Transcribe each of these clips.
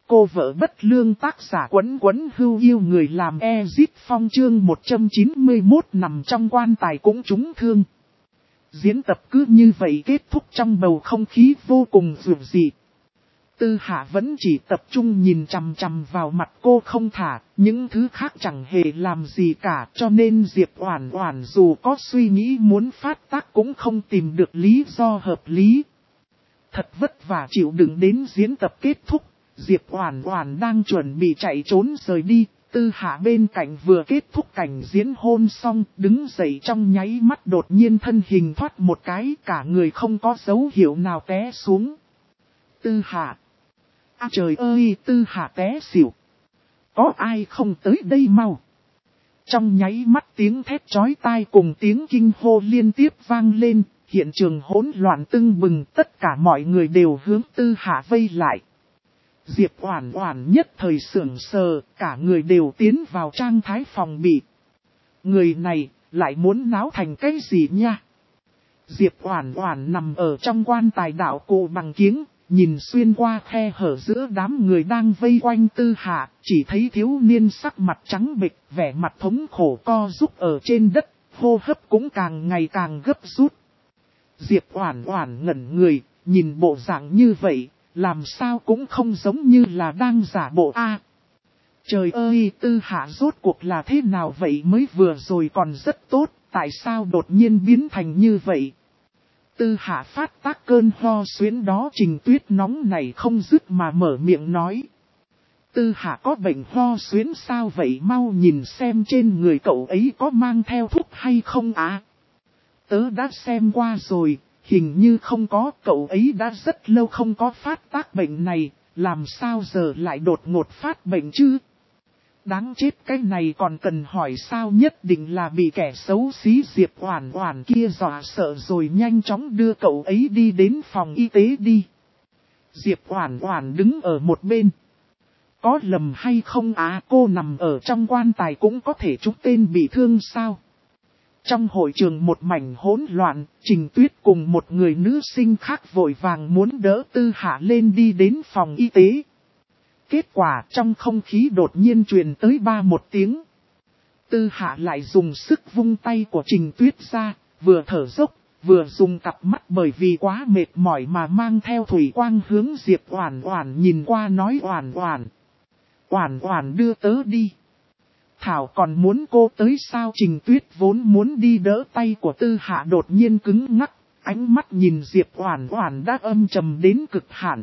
cô vợ bất lương tác giả Quấn Quấn Hưu yêu người làm Ezip Phong chương 191 nằm trong quan tài cũng trúng thương. Diễn tập cứ như vậy kết thúc trong bầu không khí vô cùng dịu dị. Tư Hạ vẫn chỉ tập trung nhìn chằm chằm vào mặt cô không thả, những thứ khác chẳng hề làm gì cả, cho nên Diệp Oản Oản dù có suy nghĩ muốn phát tác cũng không tìm được lý do hợp lý. Thật vất vả chịu đựng đến diễn tập kết thúc, Diệp Oản Oản đang chuẩn bị chạy trốn rời đi, Tư Hạ bên cạnh vừa kết thúc cảnh diễn hôn xong, đứng dậy trong nháy mắt đột nhiên thân hình thoát một cái, cả người không có dấu hiệu nào té xuống. Tư Hạ! Trời ơi, Tư Hạ té xỉu! Có ai không tới đây mau! Trong nháy mắt tiếng thét chói tai cùng tiếng kinh hô liên tiếp vang lên, hiện trường hỗn loạn tưng bừng, tất cả mọi người đều hướng Tư Hạ vây lại. Diệp Oản Oản nhất thời sững sờ, cả người đều tiến vào trạng thái phòng bị. Người này lại muốn náo thành cái gì nha? Diệp Oản Oản nằm ở trong quan tài đạo cụ bằng kiếng, nhìn xuyên qua khe hở giữa đám người đang vây quanh Tư Hạ, chỉ thấy thiếu niên sắc mặt trắng bệch, vẻ mặt thống khổ co rúm ở trên đất, hô hấp cũng càng ngày càng gấp rút. Diệp Oản Oản ngẩn người, nhìn bộ dạng như vậy, làm sao cũng không giống như là đang giả bộ a. Trời ơi, Tư Hạ rốt cuộc là thế nào vậy, mới vừa rồi còn rất tốt, tại sao đột nhiên biến thành như vậy? Tư Hạ phát tác cơn ho xuyến đó, Trình Tuyết nóng này không dứt mà mở miệng nói. Tư Hạ có bệnh ho xuyến sao vậy, mau nhìn xem trên người cậu ấy có mang theo thuốc hay không à? Tớ đã xem qua rồi, hình như không có, cậu ấy đã rất lâu không có phát tác bệnh này, làm sao giờ lại đột ngột phát bệnh chứ? Đáng chết, cái này còn cần hỏi sao, nhất định là bị kẻ xấu xí Diệp Oản Oản kia dọa sợ rồi, nhanh chóng đưa cậu ấy đi đến phòng y tế đi. Diệp Oản Oản đứng ở một bên. Có lầm hay không á, cô nằm ở trong quan tài cũng có thể trúng tên bị thương sao? Trong hội trường một mảnh hỗn loạn, Trình Tuyết cùng một người nữ sinh khác vội vàng muốn đỡ Tư Hạ lên đi đến phòng y tế. Kết quả trong không khí đột nhiên truyền tới một tiếng. Tư Hạ lại dùng sức vung tay của Trình Tuyết ra, vừa thở dốc, vừa dùng cặp mắt bởi vì quá mệt mỏi mà mang theo thủy quang hướng Diệp Oản Oản nhìn qua, nói Oản Oản. Oản Oản đưa tớ đi. Thảo còn muốn cô tới sao? Trình Tuyết vốn muốn đi đỡ tay của Tư Hạ đột nhiên cứng ngắc, ánh mắt nhìn Diệp Oản Oản đã âm trầm đến cực hạn.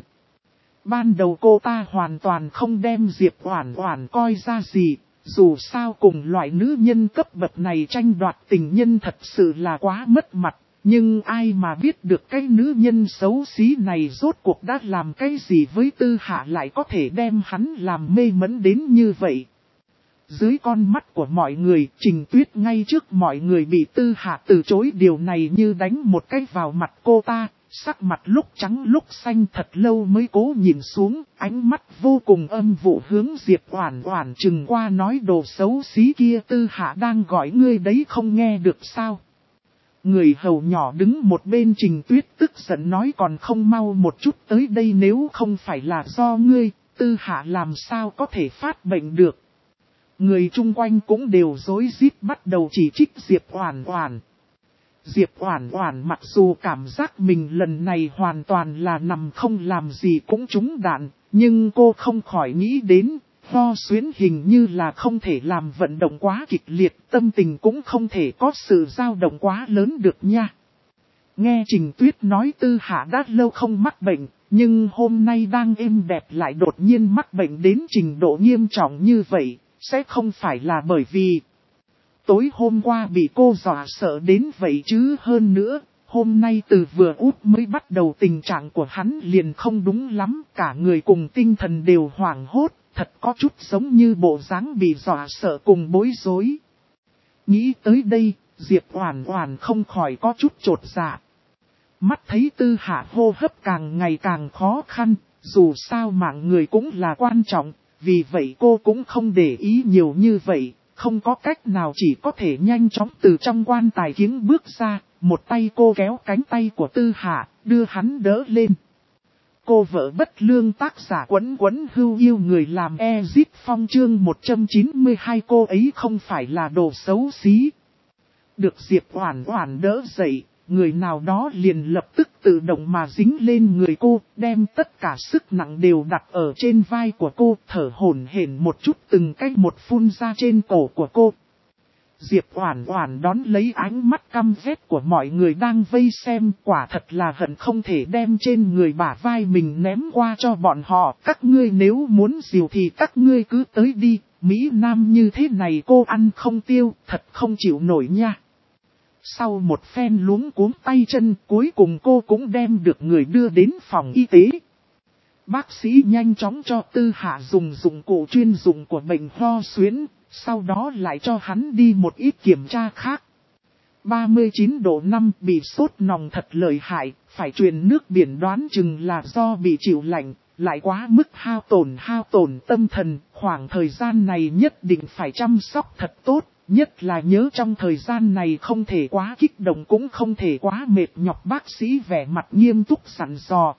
Ban đầu cô ta hoàn toàn không đem Diệp Oản Oản coi ra gì, dù sao cùng loại nữ nhân cấp bậc này tranh đoạt tình nhân thật sự là quá mất mặt, nhưng ai mà biết được cái nữ nhân xấu xí này rốt cuộc đã làm cái gì với Tư Hạ lại có thể đem hắn làm mê mẩn đến như vậy. Dưới con mắt của mọi người, Trình Tuyết ngay trước mọi người bị Tư Hạ từ chối, điều này như đánh một cái vào mặt cô ta, sắc mặt lúc trắng lúc xanh thật lâu mới cố nhìn xuống, ánh mắt vô cùng âm vụ hướng Diệp Oản Oản chừng qua, nói đồ xấu xí kia, Tư Hạ đang gọi ngươi đấy không nghe được sao? Người hầu nhỏ đứng một bên Trình Tuyết tức giận nói, còn không mau một chút tới đây, nếu không phải là do ngươi, Tư Hạ làm sao có thể phát bệnh được? Người chung quanh cũng đều rối rít bắt đầu chỉ trích Diệp Oản Oản. Diệp Oản Oản mặc dù cảm giác mình lần này hoàn toàn là nằm không làm gì cũng trúng đạn, nhưng cô không khỏi nghĩ đến, ho xuyến hình như là không thể làm vận động quá kịch liệt, tâm tình cũng không thể có sự dao động quá lớn được nha. Nghe Trình Tuyết nói Tư Hạ đã lâu không mắc bệnh, nhưng hôm nay đang êm đẹp lại đột nhiên mắc bệnh đến trình độ nghiêm trọng như vậy, sẽ không phải là bởi vì tối hôm qua bị cô dọa sợ đến vậy chứ? Hơn nữa, hôm nay từ vừa út mới bắt đầu tình trạng của hắn liền không đúng lắm, cả người cùng tinh thần đều hoảng hốt, thật có chút giống như bộ dáng bị dọa sợ cùng bối rối. Nghĩ tới đây, Diệp Oản Oản không khỏi có chút chột dạ. Mắt thấy Tư Hạ hô hấp càng ngày càng khó khăn, dù sao mạng người cũng là quan trọng, vì vậy cô cũng không để ý nhiều như vậy. Không có cách nào, chỉ có thể nhanh chóng từ trong quan tài kiếng bước ra, một tay cô kéo cánh tay của Tư Hạ, đưa hắn đỡ lên. cô vợ bất lương tác giả Quấn Quấn Hưu yêu người làm Ezip Phong chương 192 cô ấy không phải là đồ xấu xí. Được Diệp Oản Oản đỡ dậy, người nào đó liền lập tức tự động mà dính lên người cô, đem tất cả sức nặng đều đặt ở trên vai của cô, thở hổn hển một chút từng cách một phun ra trên cổ của cô. Diệp Oản Oản đón lấy ánh mắt căm ghét của mọi người đang vây xem, quả thật là hận không thể đem trên người bả vai mình ném qua cho bọn họ. Các ngươi nếu muốn dìu thì các ngươi cứ tới đi, Mỹ Nam như thế này cô ăn không tiêu, thật không chịu nổi nha. Sau một phen luống cuống tay chân, cuối cùng cô cũng đem được người đưa đến phòng y tế. Bác sĩ nhanh chóng cho Tư Hạ dùng dụng cụ chuyên dụng của bệnh ho suyễn, sau đó lại cho hắn đi một ít kiểm tra khác. 39 độ 5 bị sốt nóng thật lợi hại, phải truyền nước biển đoán chừng là do bị chịu lạnh, lại quá mức hao tổn tâm thần, khoảng thời gian này nhất định phải chăm sóc thật tốt. Nhất là nhớ trong thời gian này không thể quá kích động cũng không thể quá mệt nhọc, bác sĩ vẻ mặt nghiêm túc sẵn dò.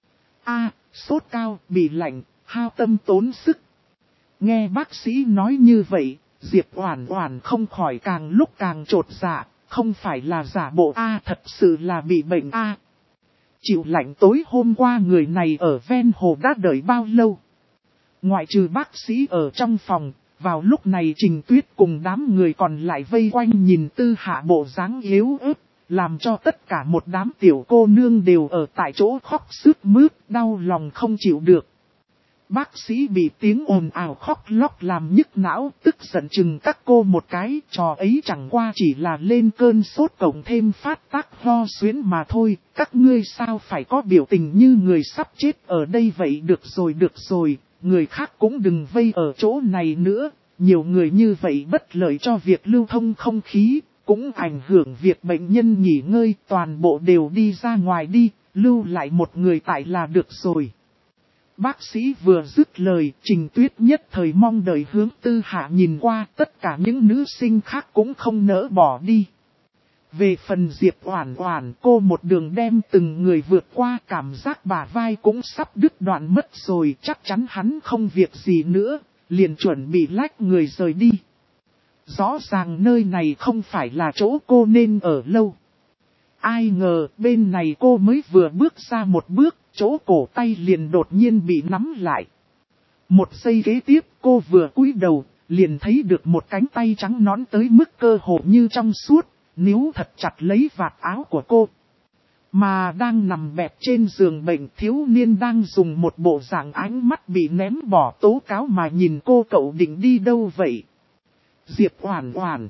Sốt cao, bị lạnh, hao tâm tốn sức. Nghe bác sĩ nói như vậy, Diệp Oản Oản không khỏi càng lúc càng chột dạ, không phải là giả bộ thật sự là bị bệnh Chịu lạnh tối hôm qua người này ở ven hồ đã đợi bao lâu? Ngoại trừ bác sĩ ở trong phòng. Vào lúc này Trình Tuyết cùng đám người còn lại vây quanh nhìn Tư Hạ bộ dáng yếu ớt, làm cho tất cả một đám tiểu cô nương đều ở tại chỗ khóc sướt mướt, đau lòng không chịu được. Bác sĩ bị tiếng ồn ào khóc lóc làm nhức não, tức giận chừng các cô một cái, trò ấy chẳng qua chỉ là lên cơn sốt cộng thêm phát tác ho suyễn mà thôi, các ngươi sao phải có biểu tình như người sắp chết ở đây vậy? Được rồi. Người khác cũng đừng vây ở chỗ này nữa, nhiều người như vậy bất lợi cho việc lưu thông không khí, cũng ảnh hưởng việc bệnh nhân nghỉ ngơi, toàn bộ đều đi ra ngoài đi, lưu lại một người tại là được rồi. Bác sĩ vừa dứt lời, Trình Tuyết nhất thời mong đợi hướng Tư Hạ nhìn qua, tất cả những nữ sinh khác cũng không nỡ bỏ đi. Về phần Diệp Oản Oản, cô một đường đem từng người vượt qua, cảm giác bả vai cũng sắp đứt đoạn mất rồi, chắc chắn hắn không việc gì nữa, liền chuẩn bị lách người rời đi. Rõ ràng nơi này không phải là chỗ cô nên ở lâu. Ai ngờ bên này cô mới vừa bước ra một bước, chỗ cổ tay liền đột nhiên bị nắm lại. Một giây kế tiếp cô vừa cúi đầu, liền thấy được một cánh tay trắng nõn tới mức cơ hồ như trong suốt. Níu thật chặt lấy vạt áo của cô. Mà đang nằm bẹp trên giường bệnh, thiếu niên đang dùng một bộ dạng ánh mắt bị ném bỏ tố cáo mà nhìn cô. Cậu định đi đâu vậy? Diệp Oản Oản.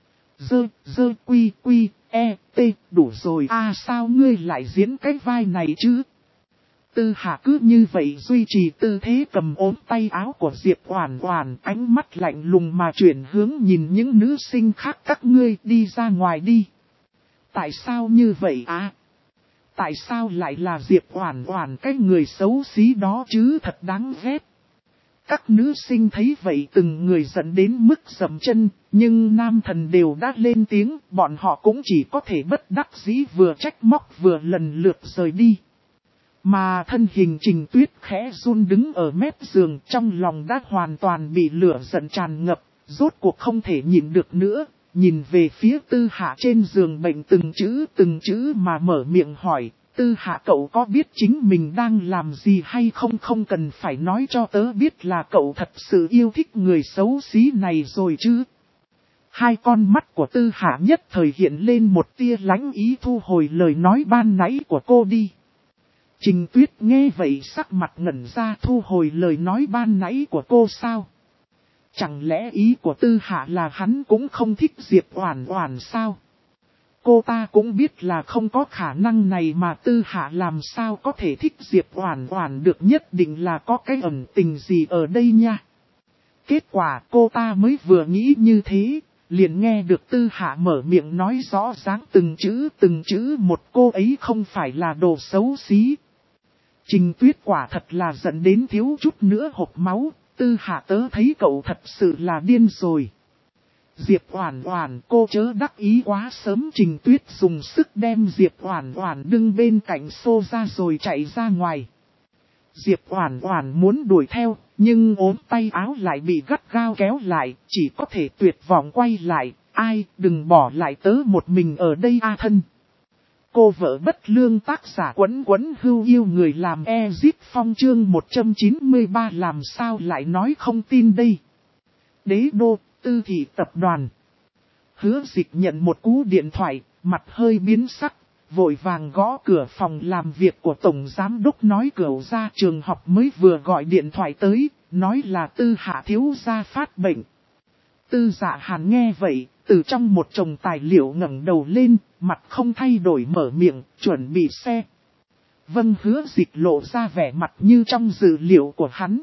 Quy, đủ rồi. Sao ngươi lại diễn cái vai này chứ? Tư Hạ cứ như vậy duy trì tư thế cầm ốm tay áo của Diệp Oản Oản, ánh mắt lạnh lùng mà chuyển hướng nhìn những nữ sinh khác. Các ngươi đi ra ngoài đi. Tại sao như vậy Tại sao lại là Diệp Oản Oản cái người xấu xí đó chứ, thật đáng ghét. Các nữ sinh thấy vậy từng người giận đến mức dậm chân, nhưng nam thần đều đã lên tiếng, bọn họ cũng chỉ có thể bất đắc dĩ vừa trách móc vừa lần lượt rời đi. Mà thân hình Trình Tuyết khẽ run đứng ở mép giường, trong lòng đã hoàn toàn bị lửa giận tràn ngập, rốt cuộc không thể nhịn được nữa, nhìn về phía Tư Hạ trên giường bệnh từng chữ mà mở miệng hỏi, Tư Hạ cậu có biết chính mình đang làm gì hay không? Không cần phải nói cho tớ biết là cậu thật sự yêu thích người xấu xí này rồi chứ. Hai con mắt của Tư Hạ nhất thời hiện lên một tia lánh ý, thu hồi lời nói ban nãy của cô đi. Trình Tuyết nghe vậy sắc mặt ngẩn ra, thu hồi lời nói ban nãy của cô sao? Chẳng lẽ ý của Tư Hạ là hắn cũng không thích Diệp Oản Oản sao? Cô ta cũng biết là không có khả năng này mà Tư Hạ làm sao có thể thích Diệp Oản Oản được, nhất định là có cái ẩn tình gì ở đây nha. Kết quả cô ta mới vừa nghĩ như thế, liền nghe được Tư Hạ mở miệng nói rõ ràng từng chữ một, cô ấy không phải là đồ xấu xí. Trình Tuyết quả thật là giận đến thiếu chút nữa hộc máu, Tư Hạ tớ thấy cậu thật sự là điên rồi. Diệp Oản Oản, cô chớ đắc ý quá sớm. Trình Tuyết dùng sức đem Diệp Oản Oản đứng bên cạnh xô ra rồi chạy ra ngoài. Diệp Oản Oản muốn đuổi theo, nhưng ốm tay áo lại bị gắt gao kéo lại, chỉ có thể tuyệt vọng quay lại, ai, đừng bỏ lại tớ một mình ở đây a thân. Cô vợ bất lương tác giả Quấn Quấn Hưu yêu người làm Ezip Phong chương 193 làm sao lại nói không tin đây. Đế đô, Tư thị tập đoàn. Hứa Dịch nhận một cú điện thoại, mặt hơi biến sắc, vội vàng gõ cửa phòng làm việc của Tổng Giám Đốc nói cửu gia trường học mới vừa gọi điện thoại tới, nói là Tư Hạ thiếu gia phát bệnh. Tư Dạ Hàn nghe vậy, từ trong một chồng tài liệu ngẩng đầu lên, mặt không thay đổi mở miệng, chuẩn bị xe. Vâng, Hứa Dịch lộ ra vẻ mặt như trong dữ liệu của hắn.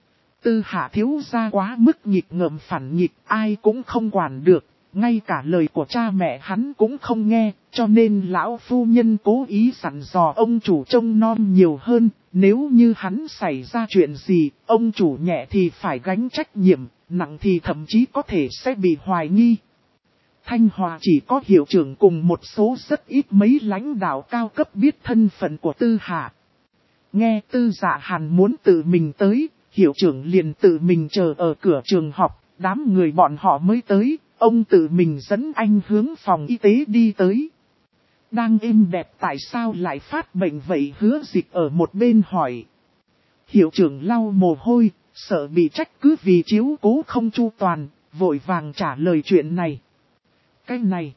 Tư Hạ thiếu gia quá mức nghịch ngợm phản nghịch, ai cũng không quản được, ngay cả lời của cha mẹ hắn cũng không nghe, cho nên lão phu nhân cố ý dặn dò ông chủ trông nom nhiều hơn, nếu như hắn xảy ra chuyện gì, ông chủ nhẹ thì phải gánh trách nhiệm, nặng thì thậm chí có thể sẽ bị hoài nghi. Thanh Hòa chỉ có hiệu trưởng cùng một số rất ít mấy lãnh đạo cao cấp biết thân phận của Tư Hạ. Nghe Tư Dạ Hàn muốn tự mình tới, hiệu trưởng liền tự mình chờ ở cửa trường học, đám người bọn họ mới tới, ông tự mình dẫn anh hướng phòng y tế đi tới. Đang êm đẹp tại sao lại phát bệnh vậy? Hứa Dịch ở một bên hỏi. Hiệu trưởng lau mồ hôi, sợ bị trách cứ vì chiếu cố không chu toàn, vội vàng trả lời chuyện này. Cái này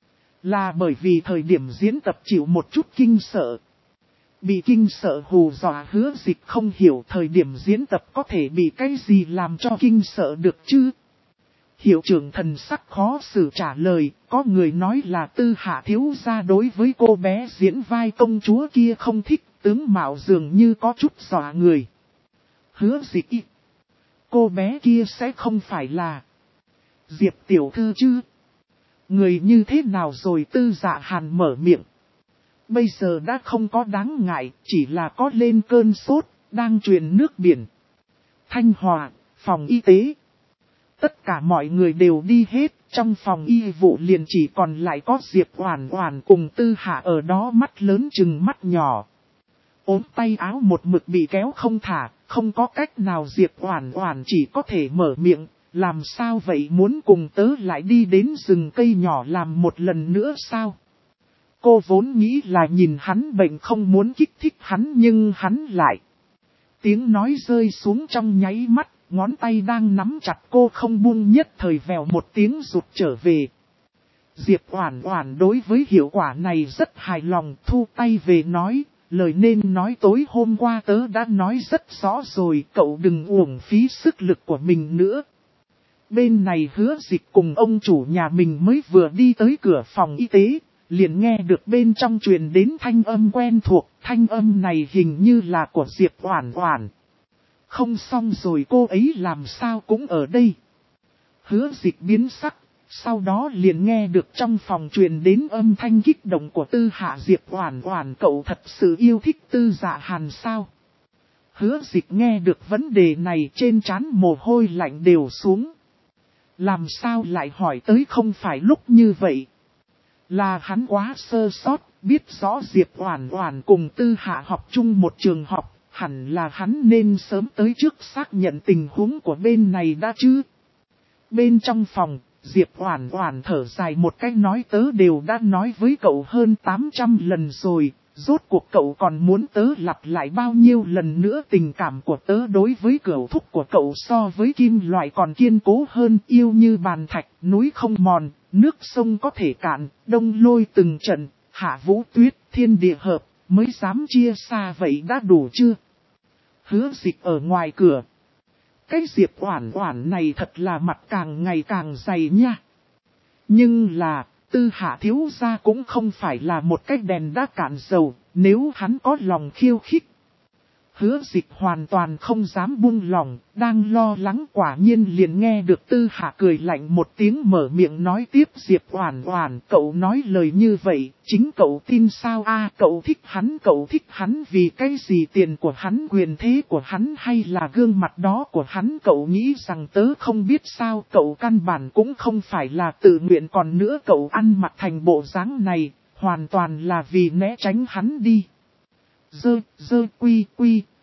là bởi vì thời điểm diễn tập chịu một chút kinh sợ. Bị kinh sợ hù dọa. Hứa Dịch không hiểu thời điểm diễn tập có thể bị cái gì làm cho kinh sợ được chứ. Hiệu trưởng thần sắc khó xử trả lời, có người nói là Tư Hạ thiếu gia đối với cô bé diễn vai công chúa kia không thích, tướng mạo dường như có chút dọa người. Hứa Dịch, cô bé kia sẽ không phải là Diệp tiểu thư chứ? Người như thế nào rồi? Tư Dạ Hàn mở miệng. Bây giờ đã không có đáng ngại, chỉ là có lên cơn sốt, đang truyền nước biển. Thanh Hòa, phòng y tế. Tất cả mọi người đều đi hết, trong phòng y vụ liền chỉ còn lại có Diệp Oản Oản cùng Tư Hạ ở đó, mắt lớn chừng mắt nhỏ. Ốm tay áo một mực bị kéo không thả, không có cách nào. Diệp Oản Oản chỉ có thể mở miệng, làm sao vậy, muốn cùng tớ lại đi đến rừng cây nhỏ làm một lần nữa sao? Cô vốn nghĩ là nhìn hắn bệnh không muốn kích thích hắn, nhưng hắn lại. Tiếng nói rơi xuống trong nháy mắt, ngón tay đang nắm chặt cô không buông, nhất thời vèo một tiếng rụt trở về. Diệp Oản Oản đối với hiệu quả này rất hài lòng, thu tay về nói, lời nên nói tối hôm qua tớ đã nói rất rõ rồi, cậu đừng uổng phí sức lực của mình nữa. Bên này Hứa Dịch cùng ông chủ nhà mình mới vừa đi tới cửa phòng y tế, liền nghe được bên trong truyền đến thanh âm quen thuộc, thanh âm này hình như là của Diệp Oản Oản. Không xong rồi, cô ấy làm sao cũng ở đây. Hứa Dịch biến sắc, sau đó liền nghe được trong phòng truyền đến âm thanh kích động của Tư Hạ. Diệp Oản Oản, cậu thật sự yêu thích Tư Dạ Hàn sao? Hứa Dịch nghe được vấn đề này, trên trán mồ hôi lạnh đều xuống. Làm sao lại hỏi tới không phải lúc như vậy? Là hắn quá sơ sót, biết rõ Diệp Oản Oản cùng Tư Hạ học chung một trường học, hẳn là hắn nên sớm tới trước xác nhận tình huống của bên này đã chứ. Bên trong phòng, Diệp Oản Oản thở dài một cái nói, tớ đều đã nói với cậu hơn 800 lần rồi, rốt cuộc cậu còn muốn tớ lặp lại bao nhiêu lần nữa? Tình cảm của tớ đối với cửu thúc của cậu so với kim loại còn kiên cố hơn, yêu như bàn thạch, núi không mòn, nước sông có thể cạn, đông lôi từng trận, hạ vũ tuyết, thiên địa hợp, mới dám chia xa vậy đã đủ chưa? Hứa Dịch ở ngoài cửa. Cái Diệp Oản Oản này thật là mặt càng ngày càng dày nha. Nhưng là, Tư Hạ thiếu gia cũng không phải là một cái đèn đã cạn dầu, nếu hắn có lòng khiêu khích. Hứa Dịch hoàn toàn không dám buông lòng, đang lo lắng quả nhiên liền nghe được Tư Hạ cười lạnh một tiếng mở miệng nói tiếp, Diệp Oản Oản, cậu nói lời như vậy, chính cậu tin sao a? Cậu thích hắn vì cái gì? Tiền của hắn, quyền thế của hắn, hay là gương mặt đó của hắn? Cậu nghĩ rằng tớ không biết sao? Cậu căn bản cũng không phải là tự nguyện, còn nữa cậu ăn mặc thành bộ dáng này, hoàn toàn là vì né tránh hắn đi. Quy,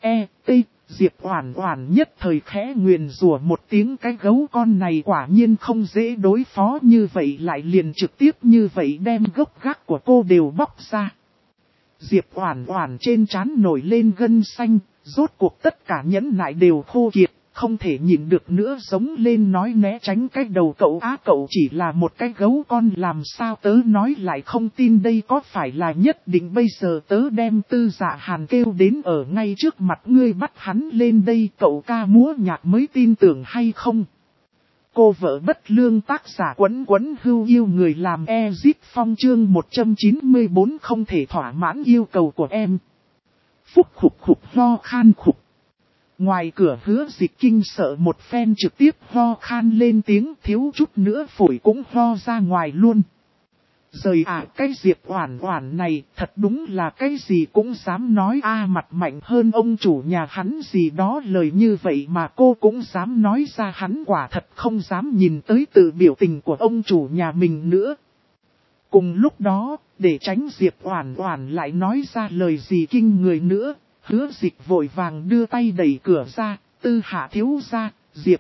Diệp Oản Oản nhất thời khẽ nguyền rủa một tiếng, cái gấu con này quả nhiên không dễ đối phó, như vậy lại liền trực tiếp như vậy đem gốc gác của cô đều bóc ra. Diệp Oản Oản trên trán nổi lên gân xanh, rốt cuộc tất cả nhẫn nại đều khô kiệt, không thể nhịn được nữa giống lên nói né tránh cái đầu cậu á, cậu chỉ là một cái gấu con, làm sao tớ nói lại không tin đây, có phải là nhất định bây giờ tớ đem Tư Dạ Hàn kêu đến ở ngay trước mặt ngươi bắt hắn lên đây, cậu ca múa nhạc mới tin tưởng hay không? Cô vợ bất lương tác giả Quấn Quấn Hưu yêu người làm Ezip Phong chương 194 không thể thỏa mãn yêu cầu của em. Phúc khục khục ho khan khục. Ngoài cửa Hứa Dịch kinh sợ một phen, trực tiếp ho khan lên tiếng, thiếu chút nữa phổi cũng ho ra ngoài luôn. Rời cái Diệp Oản Oản này thật đúng là cái gì cũng dám nói mặt mạnh hơn ông chủ nhà hắn gì đó, lời như vậy mà cô cũng dám nói ra, hắn quả thật không dám nhìn tới tự biểu tình của ông chủ nhà mình nữa. Cùng lúc đó, để tránh Diệp Oản Oản lại nói ra lời gì kinh người nữa, Hứa Dịch vội vàng đưa tay đẩy cửa ra, Tư Hạ thiếu gia,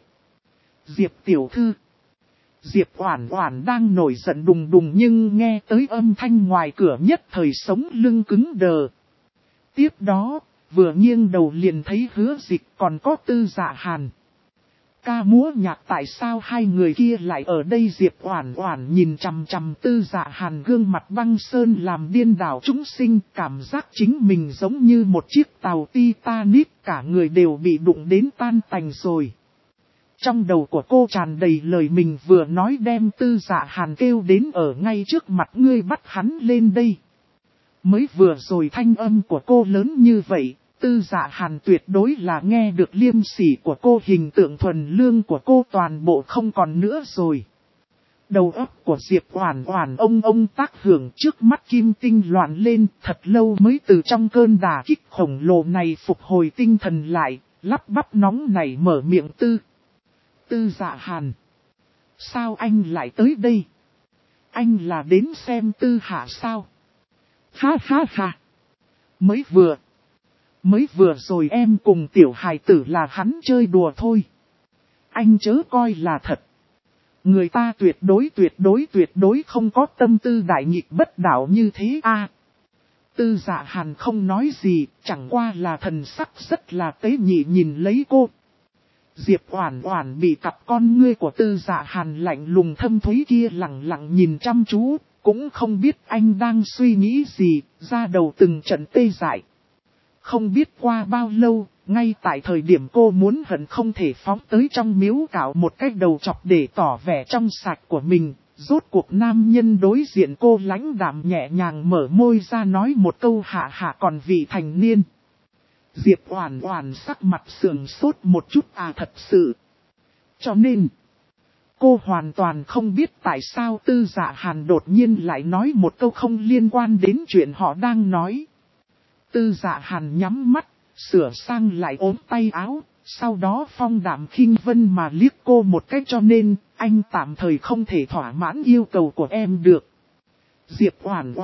Diệp tiểu thư. Diệp Oản Oản đang nổi giận đùng đùng nhưng nghe tới âm thanh ngoài cửa nhất thời sống lưng cứng đờ. Tiếp đó, vừa nghiêng đầu liền thấy Hứa Dịch còn có Tư Dạ Hàn. Ca múa nhạc tại sao hai người kia lại ở đây? Diệp Oản Oản nhìn chằm chằm Tư Dạ Hàn gương mặt băng sơn làm điên đảo chúng sinh, cảm giác chính mình giống như một chiếc tàu Titanic, cả người đều bị đụng đến tan tành rồi. Trong đầu của cô tràn đầy lời mình vừa nói, đem Tư Dạ Hàn kêu đến ở ngay trước mặt ngươi bắt hắn lên đây. Mới vừa rồi thanh âm của cô lớn như vậy, Tư Dạ Hàn tuyệt đối là nghe được liêm sỉ của cô, hình tượng thuần lương của cô toàn bộ không còn nữa rồi. Đầu óc của Diệp Oản Oản ông tác hưởng, trước mắt kim tinh loạn lên, thật lâu mới từ trong cơn đả kích khổng lồ này phục hồi tinh thần lại, lắp bắp nóng nảy mở miệng Tư Dạ Hàn. Sao anh lại tới đây? Anh là đến xem Tư Hạ sao? Ha ha ha. Mới vừa rồi em cùng tiểu hài tử là hắn chơi đùa thôi. Anh chớ coi là thật. Người ta tuyệt đối không có tâm tư đại nghịch bất đạo như thế Tư Dạ Hàn không nói gì, chẳng qua là thần sắc rất là tế nhị nhìn lấy cô. Diệp Oản Oản bị cặp con ngươi của Tư Dạ Hàn lạnh lùng thâm thúy kia lẳng lặng nhìn chăm chú, cũng không biết anh đang suy nghĩ gì, da đầu từng trận tê dại. Không biết qua bao lâu, ngay tại thời điểm cô muốn hận không thể phóng tới trong miếu cạo một cái đầu chọc để tỏ vẻ trong sạch của mình, rốt cuộc nam nhân đối diện cô lãnh đạm nhẹ nhàng mở môi ra nói một câu hạ còn vị thành niên. Diệp Oản Oản sắc mặt sườn sốt một chút, thật sự. Cho nên, cô hoàn toàn không biết tại sao Tư Dạ Hàn đột nhiên lại nói một câu không liên quan đến chuyện họ đang nói. Tư Dạ Hàn nhắm mắt, sửa sang lại ốm tay áo, sau đó phong đạm khinh vân mà liếc cô một cái, cho nên, anh tạm thời không thể thỏa mãn yêu cầu của em được. Diệp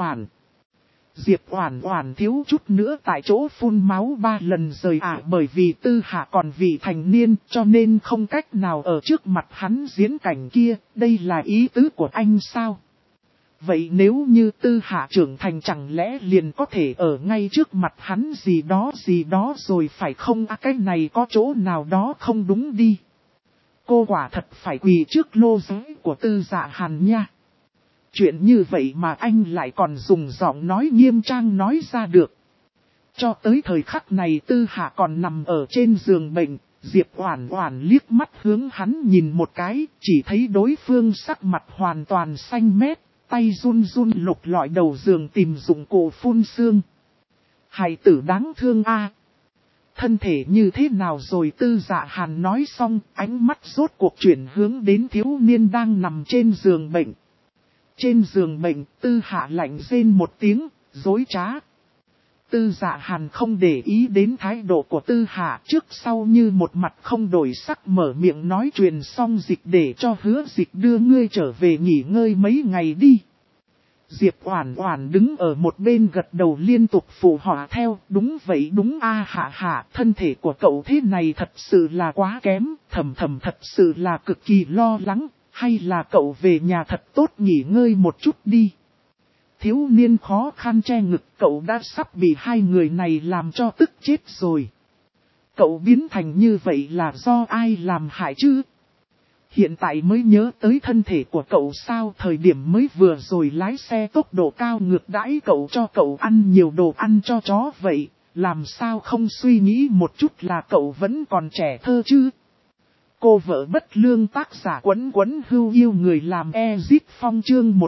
Oản Oản thiếu chút nữa tại chỗ phun máu 3 lần rời bởi vì Tư Hạ còn vị thành niên cho nên không cách nào ở trước mặt hắn diễn cảnh kia, đây là ý tứ của anh sao? Vậy nếu như Tư Hạ trưởng thành chẳng lẽ liền có thể ở ngay trước mặt hắn gì đó rồi phải không? Cái này có chỗ nào đó không đúng đi. Cô quả thật phải quỳ trước lô giới của Tư Dạ Hàn nha. Chuyện như vậy mà anh lại còn dùng giọng nói nghiêm trang nói ra được. Cho tới thời khắc này Tư Hạ còn nằm ở trên giường bệnh, Diệp Oản Oản liếc mắt hướng hắn nhìn một cái, chỉ thấy đối phương sắc mặt hoàn toàn xanh mét, tay run run lục lọi đầu giường tìm dụng cụ phun sương. Hài tử đáng thương Thân thể như thế nào rồi? Tư Dạ Hàn nói xong, ánh mắt rốt cuộc chuyển hướng đến thiếu niên đang nằm trên giường bệnh. Trên giường bệnh, Tư Hạ lạnh rên một tiếng, dối trá. Tư Dạ Hàn không để ý đến thái độ của Tư Hạ, trước sau như một mặt không đổi sắc mở miệng nói truyền xong dịch để cho Hứa Dịch đưa ngươi trở về nghỉ ngơi mấy ngày đi. Diệp Oản Oản đứng ở một bên gật đầu liên tục phụ họa theo, đúng vậy đúng a hạ hạ, thân thể của cậu thế này thật sự là quá kém, Thầm Thầm thật sự là cực kỳ lo lắng, hay là cậu về nhà thật tốt nghỉ ngơi một chút đi. Thiếu niên khó khăn che ngực, cậu đã sắp bị hai người này làm cho tức chết rồi. Cậu biến thành như vậy là do ai làm hại chứ? Hiện tại mới nhớ tới thân thể của cậu sao, thời điểm mới vừa rồi lái xe tốc độ cao ngược đãi cậu cho cậu ăn nhiều đồ ăn cho chó vậy, làm sao không suy nghĩ một chút là cậu vẫn còn trẻ thơ chứ? Cô vợ bất lương tác giả Quấn Quấn Hưu yêu người làm Ezit Phong chương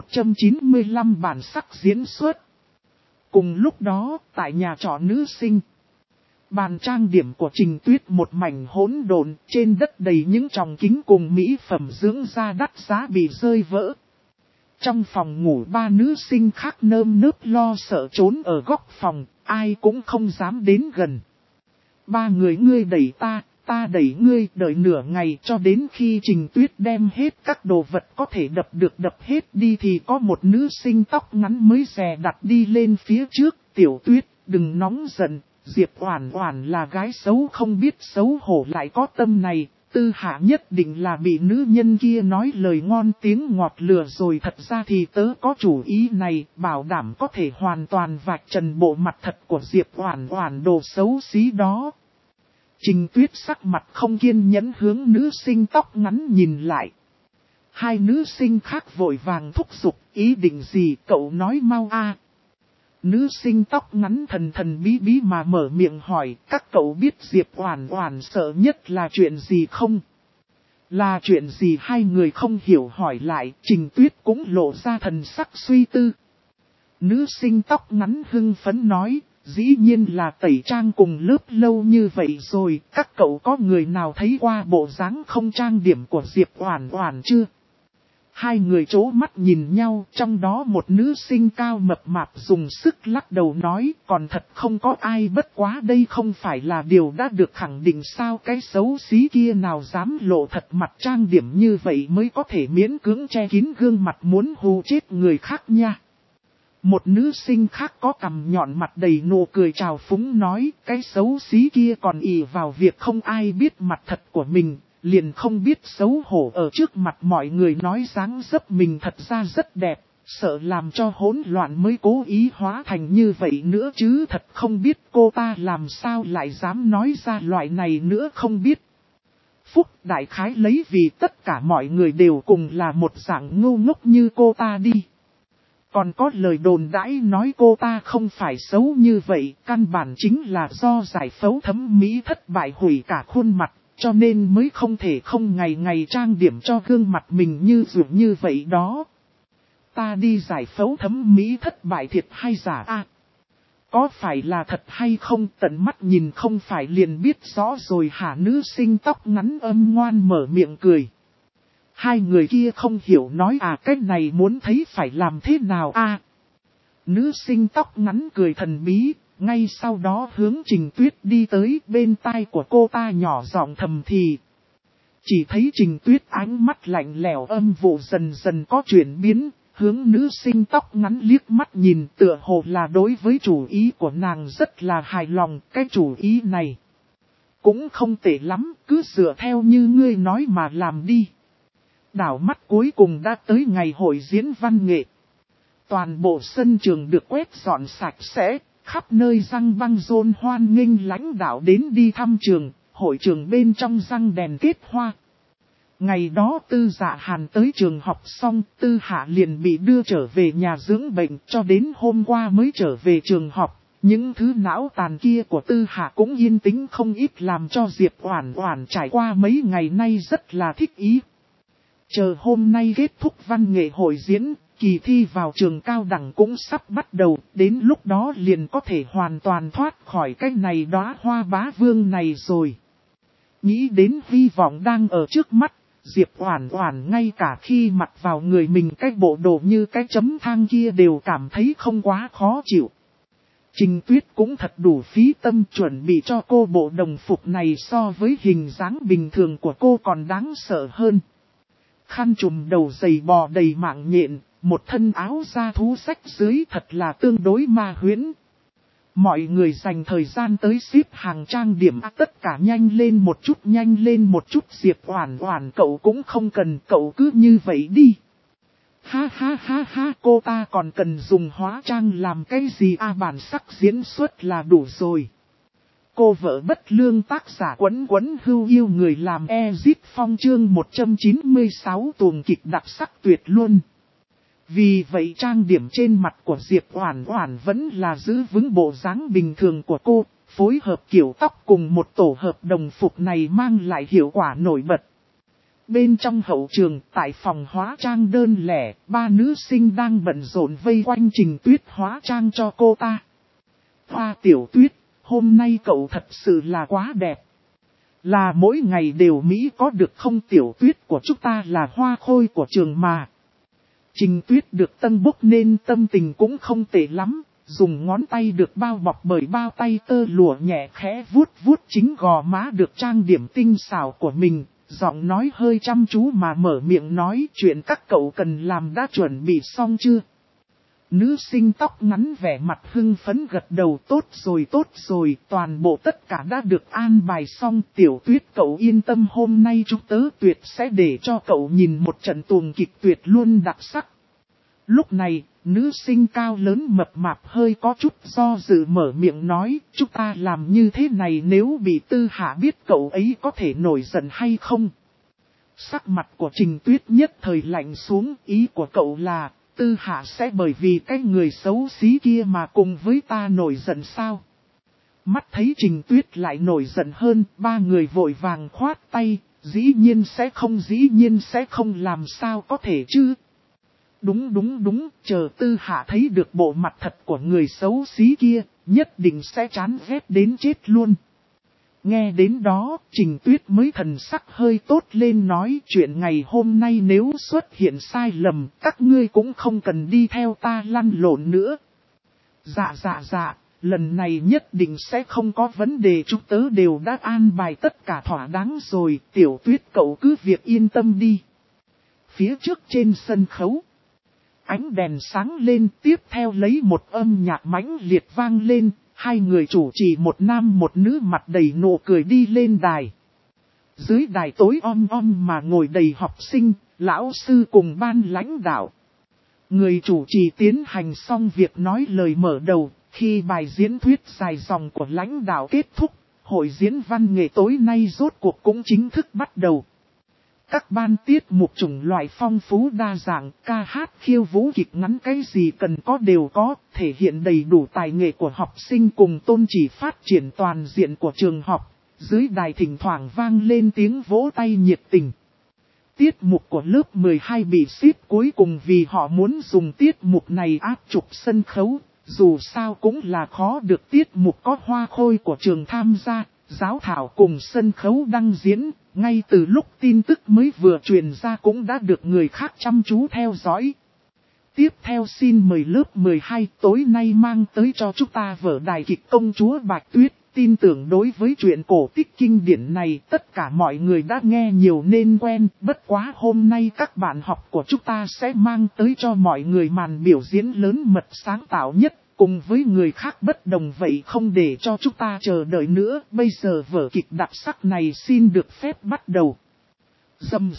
195 bản sắc diễn xuất. Cùng lúc đó, tại nhà trọ nữ sinh, bàn trang điểm của Trình Tuyết một mảnh hỗn độn, trên đất đầy những tròng kính cùng mỹ phẩm dưỡng da đắt giá bị rơi vỡ. Trong phòng ngủ ba nữ sinh khác nơm nớp lo sợ trốn ở góc phòng, ai cũng không dám đến gần. Ba người ngươi đẩy ta đẩy ngươi, đợi nửa ngày cho đến khi Trình Tuyết đem hết các đồ vật có thể đập được đập hết đi thì có một nữ sinh tóc ngắn mới dè đặt đi lên phía trước. Tiểu Tuyết, đừng nóng giận, Diệp Oản Oản là gái xấu không biết xấu hổ lại có tâm này, Tư Hạ nhất định là bị nữ nhân kia nói lời ngon tiếng ngọt lừa rồi, thật ra thì tớ có chủ ý này, bảo đảm có thể hoàn toàn vạch trần bộ mặt thật của Diệp Oản Oản đồ xấu xí đó. Trình Tuyết sắc mặt không kiên nhẫn hướng nữ sinh tóc ngắn nhìn lại. Hai nữ sinh khác vội vàng thúc giục, ý định gì cậu nói mau a. Nữ sinh tóc ngắn thần thần bí bí mà mở miệng hỏi, các cậu biết Diệp Oản Oản sợ nhất là chuyện gì không? Là chuyện gì? Hai người không hiểu hỏi lại, Trình Tuyết cũng lộ ra thần sắc suy tư. Nữ sinh tóc ngắn hưng phấn nói, dĩ nhiên là tẩy trang cùng lớp lâu như vậy rồi, các cậu có người nào thấy qua bộ dáng không trang điểm của Diệp Oản Oản chưa? Hai người chố mắt nhìn nhau, trong đó một nữ sinh cao mập mạp dùng sức lắc đầu nói, còn thật không có ai, bất quá đây không phải là điều đã được khẳng định sao, cái xấu xí kia nào dám lộ thật mặt trang điểm như vậy mới có thể miễn cưỡng che kín gương mặt muốn hù chết người khác nha. Một nữ sinh khác có cằm nhọn mặt đầy nụ cười trào phúng nói, cái xấu xí kia còn ỷ vào việc không ai biết mặt thật của mình, liền không biết xấu hổ ở trước mặt mọi người nói dáng dấp mình thật ra rất đẹp, sợ làm cho hỗn loạn mới cố ý hóa thành như vậy nữa chứ, thật không biết cô ta làm sao lại dám nói ra loại này nữa không biết. Phúc đại khái lấy vì tất cả mọi người đều cùng là một dạng ngu ngốc như cô ta đi. Còn có lời đồn đãi nói cô ta không phải xấu như vậy, căn bản chính là do giải phẫu thẩm mỹ thất bại hủy cả khuôn mặt, cho nên mới không thể không ngày ngày trang điểm cho gương mặt mình như dường như vậy đó. Ta đi giải phẫu thẩm mỹ thất bại thiệt hay giả a? Có phải là thật hay không, tận mắt nhìn không phải liền biết rõ rồi hả? Nữ sinh tóc ngắn âm ngoan mở miệng cười. Hai người kia không hiểu nói cái này muốn thấy phải làm thế nào a? Nữ sinh tóc ngắn cười thần bí, ngay sau đó hướng Trình Tuyết đi tới, bên tai của cô ta nhỏ giọng thầm thì. Chỉ thấy Trình Tuyết ánh mắt lạnh lẽo âm vụ dần dần có chuyển biến, hướng nữ sinh tóc ngắn liếc mắt nhìn, tựa hồ là đối với chủ ý của nàng rất là hài lòng. Cái chủ ý này cũng không tệ lắm, cứ dựa theo như ngươi nói mà làm đi. Đảo mắt cuối cùng đã tới ngày hội diễn văn nghệ. Toàn bộ sân trường được quét dọn sạch sẽ, khắp nơi răng băng rôn hoan nghênh lãnh đạo đến đi thăm trường, hội trường bên trong răng đèn kết hoa. Ngày đó Tư Dạ Hàn tới trường học xong, Tư Hạ liền bị đưa trở về nhà dưỡng bệnh, cho đến hôm qua mới trở về trường học. Những thứ não tàn kia của Tư Hạ cũng yên tĩnh không ít, làm cho Diệp Oản Oản trải qua mấy ngày nay rất là thích ý. Chờ hôm nay kết thúc văn nghệ hội diễn, kỳ thi vào trường cao đẳng cũng sắp bắt đầu, đến lúc đó liền có thể hoàn toàn thoát khỏi cái này đóa hoa bá vương này rồi. Nghĩ đến hy vọng đang ở trước mắt, Diệp Oản Oản ngay cả khi mặc vào người mình cái bộ đồ như cái chấm thang kia đều cảm thấy không quá khó chịu. Trình Tuyết cũng thật đủ phí tâm chuẩn bị cho cô bộ đồng phục này, so với hình dáng bình thường của cô còn đáng sợ hơn. Khăn trùm đầu dày bò đầy mạng nhện, một thân áo da thú rách dưới thật là tương đối ma huyễn. Mọi người dành thời gian tới xếp hàng trang điểm, tất cả nhanh lên một chút, Diệp Oản Oản cậu cũng không cần, cậu cứ như vậy đi. Ha ha ha ha, cô ta còn cần dùng hóa trang làm cái gì à, bản sắc diễn xuất là đủ rồi. Cô vợ bất lương, tác giả Quấn Quấn Hưu yêu người làm Ezit Phong, chương 196, tuồng kịch đặc sắc tuyệt luôn. Vì vậy trang điểm trên mặt của Diệp Oản Oản vẫn là giữ vững bộ dáng bình thường của cô, phối hợp kiểu tóc cùng một tổ hợp đồng phục này mang lại hiệu quả nổi bật. Bên trong hậu trường, tại phòng hóa trang đơn lẻ, ba nữ sinh đang bận rộn vây quanh Trình Tuyết hóa trang cho cô ta. Hoa Tiểu Tuyết, hôm nay cậu thật sự là quá đẹp. Là mỗi ngày đều Mỹ có được không, Tiểu Tuyết của chúng ta là hoa khôi của trường mà. Trình Tuyết được tân bốc nên tâm tình cũng không tệ lắm, dùng ngón tay được bao bọc bởi bao tay tơ lụa nhẹ khẽ vuốt vuốt chính gò má được trang điểm tinh xảo của mình, giọng nói hơi chăm chú mà mở miệng nói chuyện các cậu cần làm đã chuẩn bị xong chưa? Nữ sinh tóc ngắn vẻ mặt hưng phấn gật đầu, tốt rồi, toàn bộ tất cả đã được an bài xong. Tiểu Tuyết cậu yên tâm, hôm nay chúng tớ tuyệt sẽ để cho cậu nhìn một trận tuồng kịch tuyệt luôn đặc sắc. Lúc này, nữ sinh cao lớn mập mạp hơi có chút do dự mở miệng nói, chúng ta làm như thế này nếu bị Tư Hạ biết cậu ấy có thể nổi giận hay không? Sắc mặt của Trình Tuyết nhất thời lạnh xuống, ý của cậu là Tư Hạ sẽ bởi vì cái người xấu xí kia mà cùng với ta nổi giận sao? Mắt thấy Trình Tuyết lại nổi giận hơn, ba người vội vàng khoát tay, dĩ nhiên sẽ không, làm sao có thể chứ? Đúng, chờ Tư Hạ thấy được bộ mặt thật của người xấu xí kia, nhất định sẽ chán ghét đến chết luôn. Nghe đến đó, Trình Tuyết mới thần sắc hơi tốt lên nói chuyện ngày hôm nay nếu xuất hiện sai lầm, các ngươi cũng không cần đi theo ta lăn lộn nữa. Dạ, lần này nhất định sẽ không có vấn đề, chúng tớ đều đã an bài tất cả thỏa đáng rồi, Tiểu Tuyết cậu cứ việc yên tâm đi. Phía trước trên sân khấu, ánh đèn sáng lên, tiếp theo lấy một âm nhạc mãnh liệt vang lên. Hai người chủ trì một nam một nữ mặt đầy nụ cười đi lên đài. Dưới đài tối om mà ngồi đầy học sinh, lão sư cùng ban lãnh đạo. Người chủ trì tiến hành xong việc nói lời mở đầu, khi bài diễn thuyết dài dòng của lãnh đạo kết thúc, hội diễn văn nghệ tối nay rốt cuộc cũng chính thức bắt đầu. Các ban tiết mục chủng loại phong phú đa dạng, ca hát khiêu vũ kịch ngắn cái gì cần có đều có, thể hiện đầy đủ tài nghệ của học sinh cùng tôn chỉ phát triển toàn diện của trường học. Dưới đài thỉnh thoảng vang lên tiếng vỗ tay nhiệt tình. Tiết mục của lớp 12 bị xếp cuối cùng vì họ muốn dùng tiết mục này áp trục sân khấu, dù sao cũng là khó được tiết mục có hoa khôi của trường tham gia. Giáo thảo cùng sân khấu đăng diễn, ngay từ lúc tin tức mới vừa truyền ra cũng đã được người khác chăm chú theo dõi. Tiếp theo xin mời lớp 12 tối nay mang tới cho chúng ta vở đài kịch Công chúa Bạch Tuyết. Tin tưởng đối với chuyện cổ tích kinh điển này tất cả mọi người đã nghe nhiều nên quen. Bất quá hôm nay các bạn học của chúng ta sẽ mang tới cho mọi người màn biểu diễn lớn mật sáng tạo nhất. Cùng với người khác bất đồng vậy không để cho chúng ta chờ đợi nữa, bây giờ vở kịch đặc sắc này xin được phép bắt đầu. Rầm.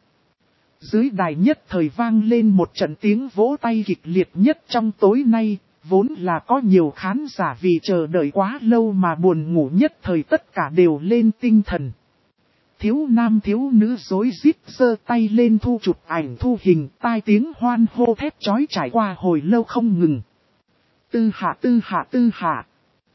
Dưới đài nhất thời vang lên một trận tiếng vỗ tay kịch liệt nhất trong tối nay, vốn là có nhiều khán giả vì chờ đợi quá lâu mà buồn ngủ nhất thời tất cả đều lên tinh thần. Thiếu nam thiếu nữ rối rít giơ tay lên thu chụp ảnh thu hình, tai tiếng hoan hô thét chói trải qua hồi lâu không ngừng. Tư Hạ.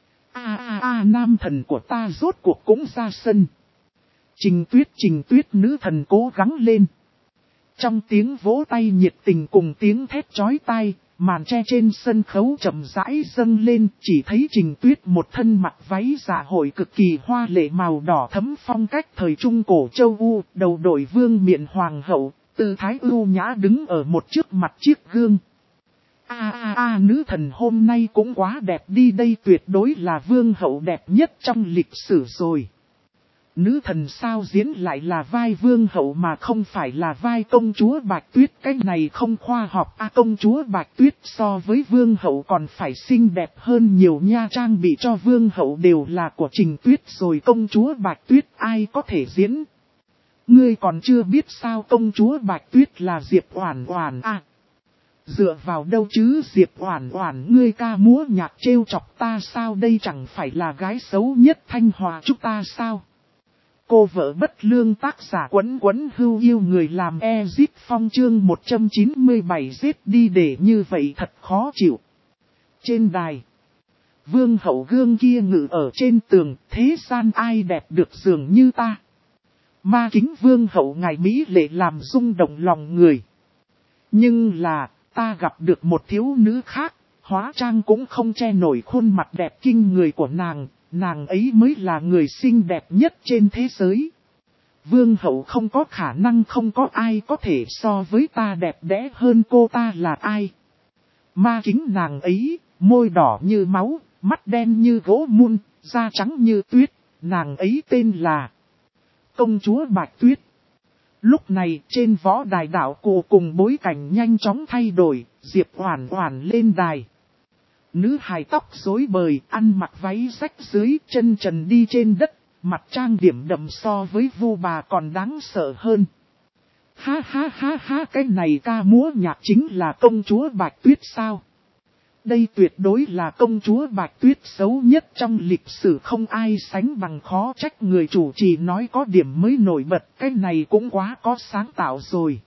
Nam thần của ta rốt cuộc cũng ra sân. Trình Tuyết nữ thần cố gắng lên. Trong tiếng vỗ tay nhiệt tình cùng tiếng thét chói tai, màn che trên sân khấu chậm rãi dâng lên, chỉ thấy Trình Tuyết một thân mặc váy dạ hội cực kỳ hoa lệ màu đỏ thấm phong cách thời trung cổ châu U, đầu đội vương miện hoàng hậu, tư thái ưu nhã đứng ở một trước mặt chiếc gương. Nữ thần hôm nay cũng quá đẹp đi, đây tuyệt đối là vương hậu đẹp nhất trong lịch sử rồi. Nữ thần sao diễn lại là vai vương hậu mà không phải là vai công chúa Bạch Tuyết, cái này không khoa học. Công chúa Bạch Tuyết so với vương hậu còn phải xinh đẹp hơn nhiều nha, trang bị cho vương hậu đều là của Trình Tuyết rồi, công chúa Bạch Tuyết ai có thể diễn. Ngươi còn chưa biết sao, công chúa Bạch Tuyết là Diệp Oản Oản à? Dựa vào đâu chứ, Diệp Oản Oản ngươi ca múa nhạc trêu chọc ta sao, đây chẳng phải là gái xấu nhất Thanh Hòa chúng ta sao? Cô vợ bất lương, tác giả Quấn Quấn Hưu Yêu người làm Ezip Phong, chương 197 giết đi để như vậy thật khó chịu. Trên đài, vương hậu gương kia ngự ở trên tường, thế gian ai đẹp được dường như ta. Ma kính vương hậu ngài mỹ lệ làm rung động lòng người. Nhưng là, ta gặp được một thiếu nữ khác, hóa trang cũng không che nổi khuôn mặt đẹp kinh người của nàng. Nàng ấy mới là người xinh đẹp nhất trên thế giới. Vương hậu không có khả năng, không có ai có thể so với ta đẹp đẽ hơn cô, ta là ai? Ma kính nàng ấy, môi đỏ như máu, mắt đen như gỗ mun, da trắng như tuyết, nàng ấy tên là công chúa Bạch Tuyết. Lúc này trên võ đài đảo cổ cùng bối cảnh nhanh chóng thay đổi, Diệp Oản Oản lên đài. Nữ hài tóc rối bời, ăn mặc váy rách dưới, chân trần đi trên đất, mặt trang điểm đậm so với Vu Bà còn đáng sợ hơn. Ha ha ha ha, cái này ca múa nhạc chính là công chúa Bạch Tuyết sao? Đây tuyệt đối là công chúa Bạch Tuyết xấu nhất trong lịch sử, không ai sánh bằng, khó trách người chủ trì nói có điểm mới nổi bật, cái này cũng quá có sáng tạo rồi.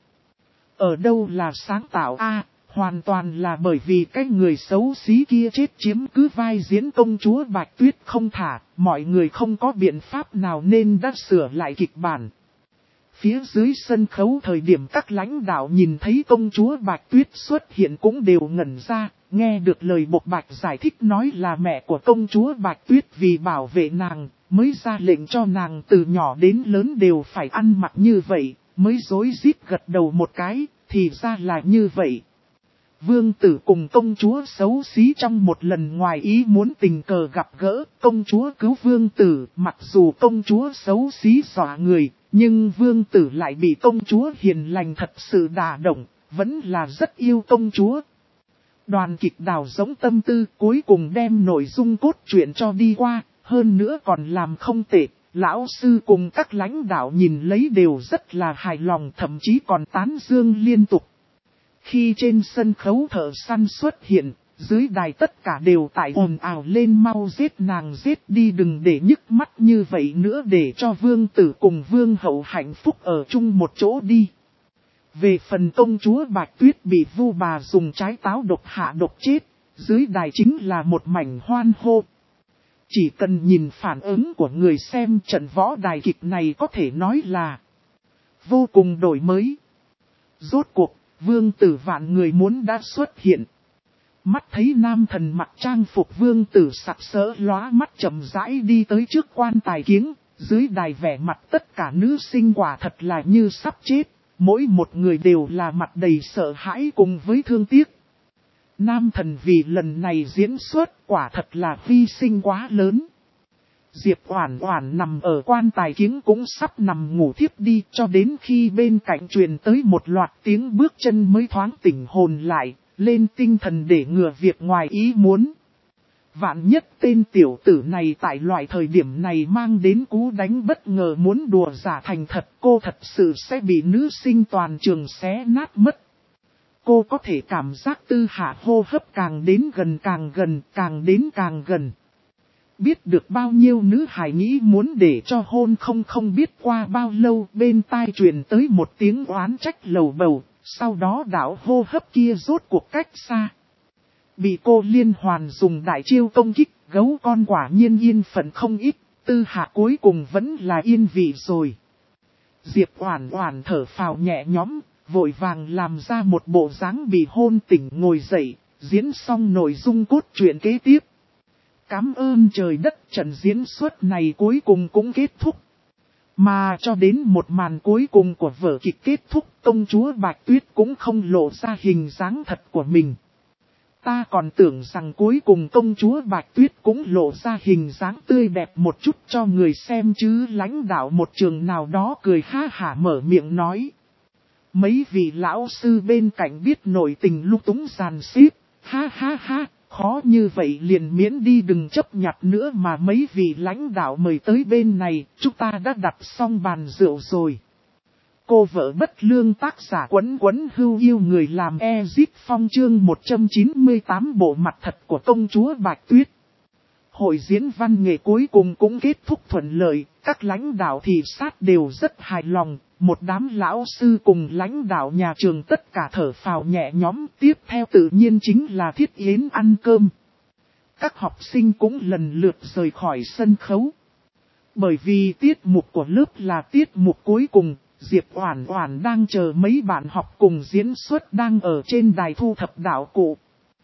Ở đâu là sáng tạo a? Hoàn toàn là bởi vì cái người xấu xí kia chết chiếm cứ vai diễn công chúa Bạch Tuyết không thả, mọi người không có biện pháp nào nên đã sửa lại kịch bản. Phía dưới sân khấu thời điểm các lãnh đạo nhìn thấy công chúa Bạch Tuyết xuất hiện cũng đều ngẩn ra, nghe được lời Bộc Bạch giải thích nói là mẹ của công chúa Bạch Tuyết vì bảo vệ nàng, mới ra lệnh cho nàng từ nhỏ đến lớn đều phải ăn mặc như vậy, mới rối rít gật đầu một cái, thì ra là như vậy. Vương tử cùng công chúa xấu xí trong một lần ngoài ý muốn tình cờ gặp gỡ, công chúa cứu vương tử, mặc dù công chúa xấu xí dọa người, nhưng vương tử lại bị công chúa hiền lành thật sự đả động, vẫn là rất yêu công chúa. Đoàn kịch đào giống tâm tư, cuối cùng đem nội dung cốt truyện cho đi qua, hơn nữa còn làm không tệ. Lão sư cùng các lãnh đạo nhìn lấy đều rất là hài lòng, thậm chí còn tán dương liên tục. Khi trên sân khấu thợ săn xuất hiện, dưới đài tất cả đều tại ồn ào lên mau giết nàng, giết đi, đừng để nhức mắt như vậy nữa, để cho vương tử cùng vương hậu hạnh phúc ở chung một chỗ đi. Về phần công chúa Bạch Tuyết bị Vu Bà dùng trái táo độc hạ độc chết, dưới đài chính là một mảnh hoan hô. Chỉ cần nhìn phản ứng của người xem, trận võ đài kịch này có thể nói là vô cùng đổi mới. Rốt cuộc, vương tử vạn người muốn đã xuất hiện. Mắt thấy nam thần mặc trang phục vương tử sặc sỡ lóa mắt chậm rãi đi tới trước quan tài kiếng, dưới đài vẻ mặt tất cả nữ sinh quả thật là như sắp chết, mỗi một người đều là mặt đầy sợ hãi cùng với thương tiếc. Nam thần vì lần này diễn xuất quả thật là hy sinh quá lớn. Diệp Oản Oản nằm ở quan tài kiếng cũng sắp nằm ngủ thiếp đi, cho đến khi bên cạnh truyền tới một loạt tiếng bước chân mới thoáng tỉnh hồn lại, lên tinh thần để ngừa việc ngoài ý muốn. Vạn nhất tên tiểu tử này tại loại thời điểm này mang đến cú đánh bất ngờ muốn đùa giả thành thật, cô thật sự sẽ bị nữ sinh toàn trường xé nát mất. Cô có thể cảm giác tư hạ hô hấp càng đến gần càng gần, càng đến càng gần. Biết được bao nhiêu nữ hài nghĩ muốn để cho hôn không biết qua bao lâu, bên tai truyền tới một tiếng oán trách lầu bầu, sau đó đảo hô hấp kia rốt cuộc cách xa. Bị cô liên hoàn dùng đại chiêu công kích, gấu con quả nhiên yên phận không ít, tư hạ cuối cùng vẫn là yên vị rồi. Diệp Oản Oản thở phào nhẹ nhõm, vội vàng làm ra một bộ dáng bị hôn tỉnh ngồi dậy, diễn xong nội dung cốt truyện kế tiếp. Cảm ơn trời đất, trận diễn xuất này cuối cùng cũng kết thúc. Mà cho đến một màn cuối cùng của vở kịch kết thúc, công chúa Bạch Tuyết cũng không lộ ra hình dáng thật của mình. Ta còn tưởng rằng cuối cùng công chúa Bạch Tuyết cũng lộ ra hình dáng tươi đẹp một chút cho người xem chứ. Lãnh đạo một trường nào đó cười ha hả mở miệng nói. Mấy vị lão sư bên cạnh biết nội tình lung túng giàn xếp, ha ha ha, khó như vậy liền miễn đi đừng chấp nhặt nữa mà mấy vị lãnh đạo mời tới bên này, chúng ta đã đặt xong bàn rượu rồi. Cô vợ bất lương tác giả Quấn Quấn Hưu yêu người làm Ezip Phong chương 198 bộ mặt thật của công chúa Bạch Tuyết. Hội diễn văn nghệ cuối cùng cũng kết thúc thuận lợi, các lãnh đạo thị sát đều rất hài lòng, một đám lão sư cùng lãnh đạo nhà trường tất cả thở phào nhẹ nhõm, tiếp theo tự nhiên chính là thiết yến ăn cơm. Các học sinh cũng lần lượt rời khỏi sân khấu. Bởi vì tiết mục của lớp là tiết mục cuối cùng, Diệp Oản Oản đang chờ mấy bạn học cùng diễn xuất đang ở trên đài thu thập đạo cụ.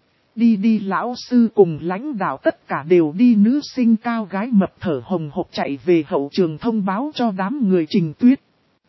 Đi lão sư cùng lãnh đạo tất cả đều đi, nữ sinh cao gái mập thở hồng hộc chạy về hậu trường thông báo cho đám người Trình Tuyết.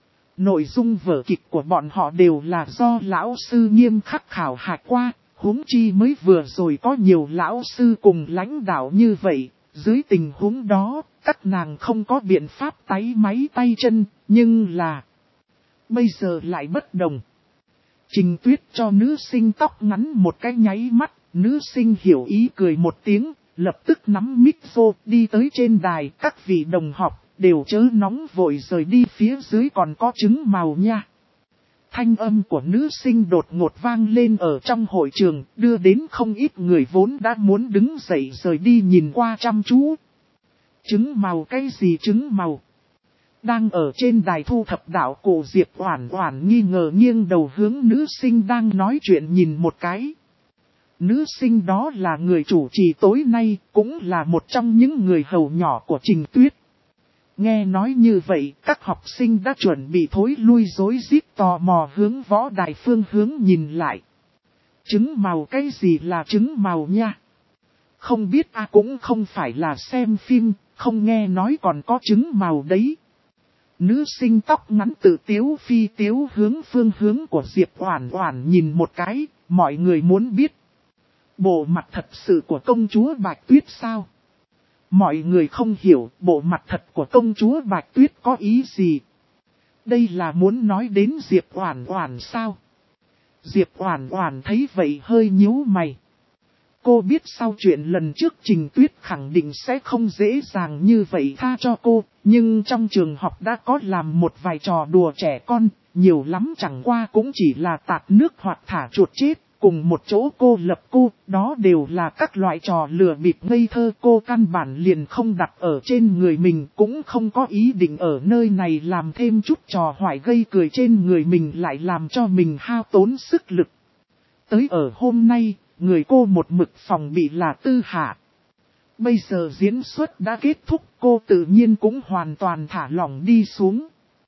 Nội dung vở kịch của bọn họ đều là do lão sư nghiêm khắc khảo hạch qua, huống chi mới vừa rồi có nhiều lão sư cùng lãnh đạo như vậy, dưới tình huống đó, các nàng không có biện pháp táy máy tay chân, nhưng là bây giờ lại bất đồng. Trình Tuyết cho nữ sinh tóc ngắn một cái nháy mắt, nữ sinh hiểu ý cười một tiếng, lập tức nắm micro đi tới trên đài. Các vị đồng học đều chớ nóng vội rời đi, phía dưới còn có trứng màu nha. Thanh âm của nữ sinh đột ngột vang lên ở trong hội trường, đưa đến không ít người vốn đã muốn đứng dậy rời đi nhìn qua chăm chú. Trứng màu cái gì trứng màu? Đang ở trên đài thu thập đạo cụ Diệp Oản Oản nghi ngờ nghiêng đầu hướng nữ sinh đang nói chuyện nhìn một cái. Nữ sinh đó là người chủ trì tối nay, cũng là một trong những người hầu nhỏ của Trình Tuyết. Nghe nói như vậy, các học sinh đã chuẩn bị thối lui rối rít tò mò hướng võ đài phương hướng nhìn lại. Trứng màu cái gì là trứng màu nha? Không biết cũng không phải là xem phim, không nghe nói còn có trứng màu đấy. Nữ sinh tóc ngắn tự tiếu phi tiếu hướng phương hướng của Diệp Oản Oản nhìn một cái, mọi người muốn biết. Bộ mặt thật sự của công chúa Bạch Tuyết sao? Mọi người không hiểu bộ mặt thật của công chúa Bạch Tuyết có ý gì. Đây là muốn nói đến Diệp Oản Oản sao? Diệp Oản Oản thấy vậy hơi nhíu mày. Cô biết sau chuyện lần trước Trình Tuyết khẳng định sẽ không dễ dàng như vậy tha cho cô, nhưng trong trường học đã có làm một vài trò đùa trẻ con, nhiều lắm chẳng qua cũng chỉ là tạt nước hoặc thả chuột chết, cùng một chỗ cô lập cô, đó đều là các loại trò lừa bịp ngây thơ, cô căn bản liền không đặt ở trên người mình, cũng không có ý định ở nơi này làm thêm chút trò hoài gây cười trên người mình lại làm cho mình hao tốn sức lực. Tới ở hôm nay, người cô một mực phòng bị là Tư Hạ. Bây giờ diễn xuất đã kết thúc, cô tự nhiên cũng hoàn toàn thả lỏng đi xuống.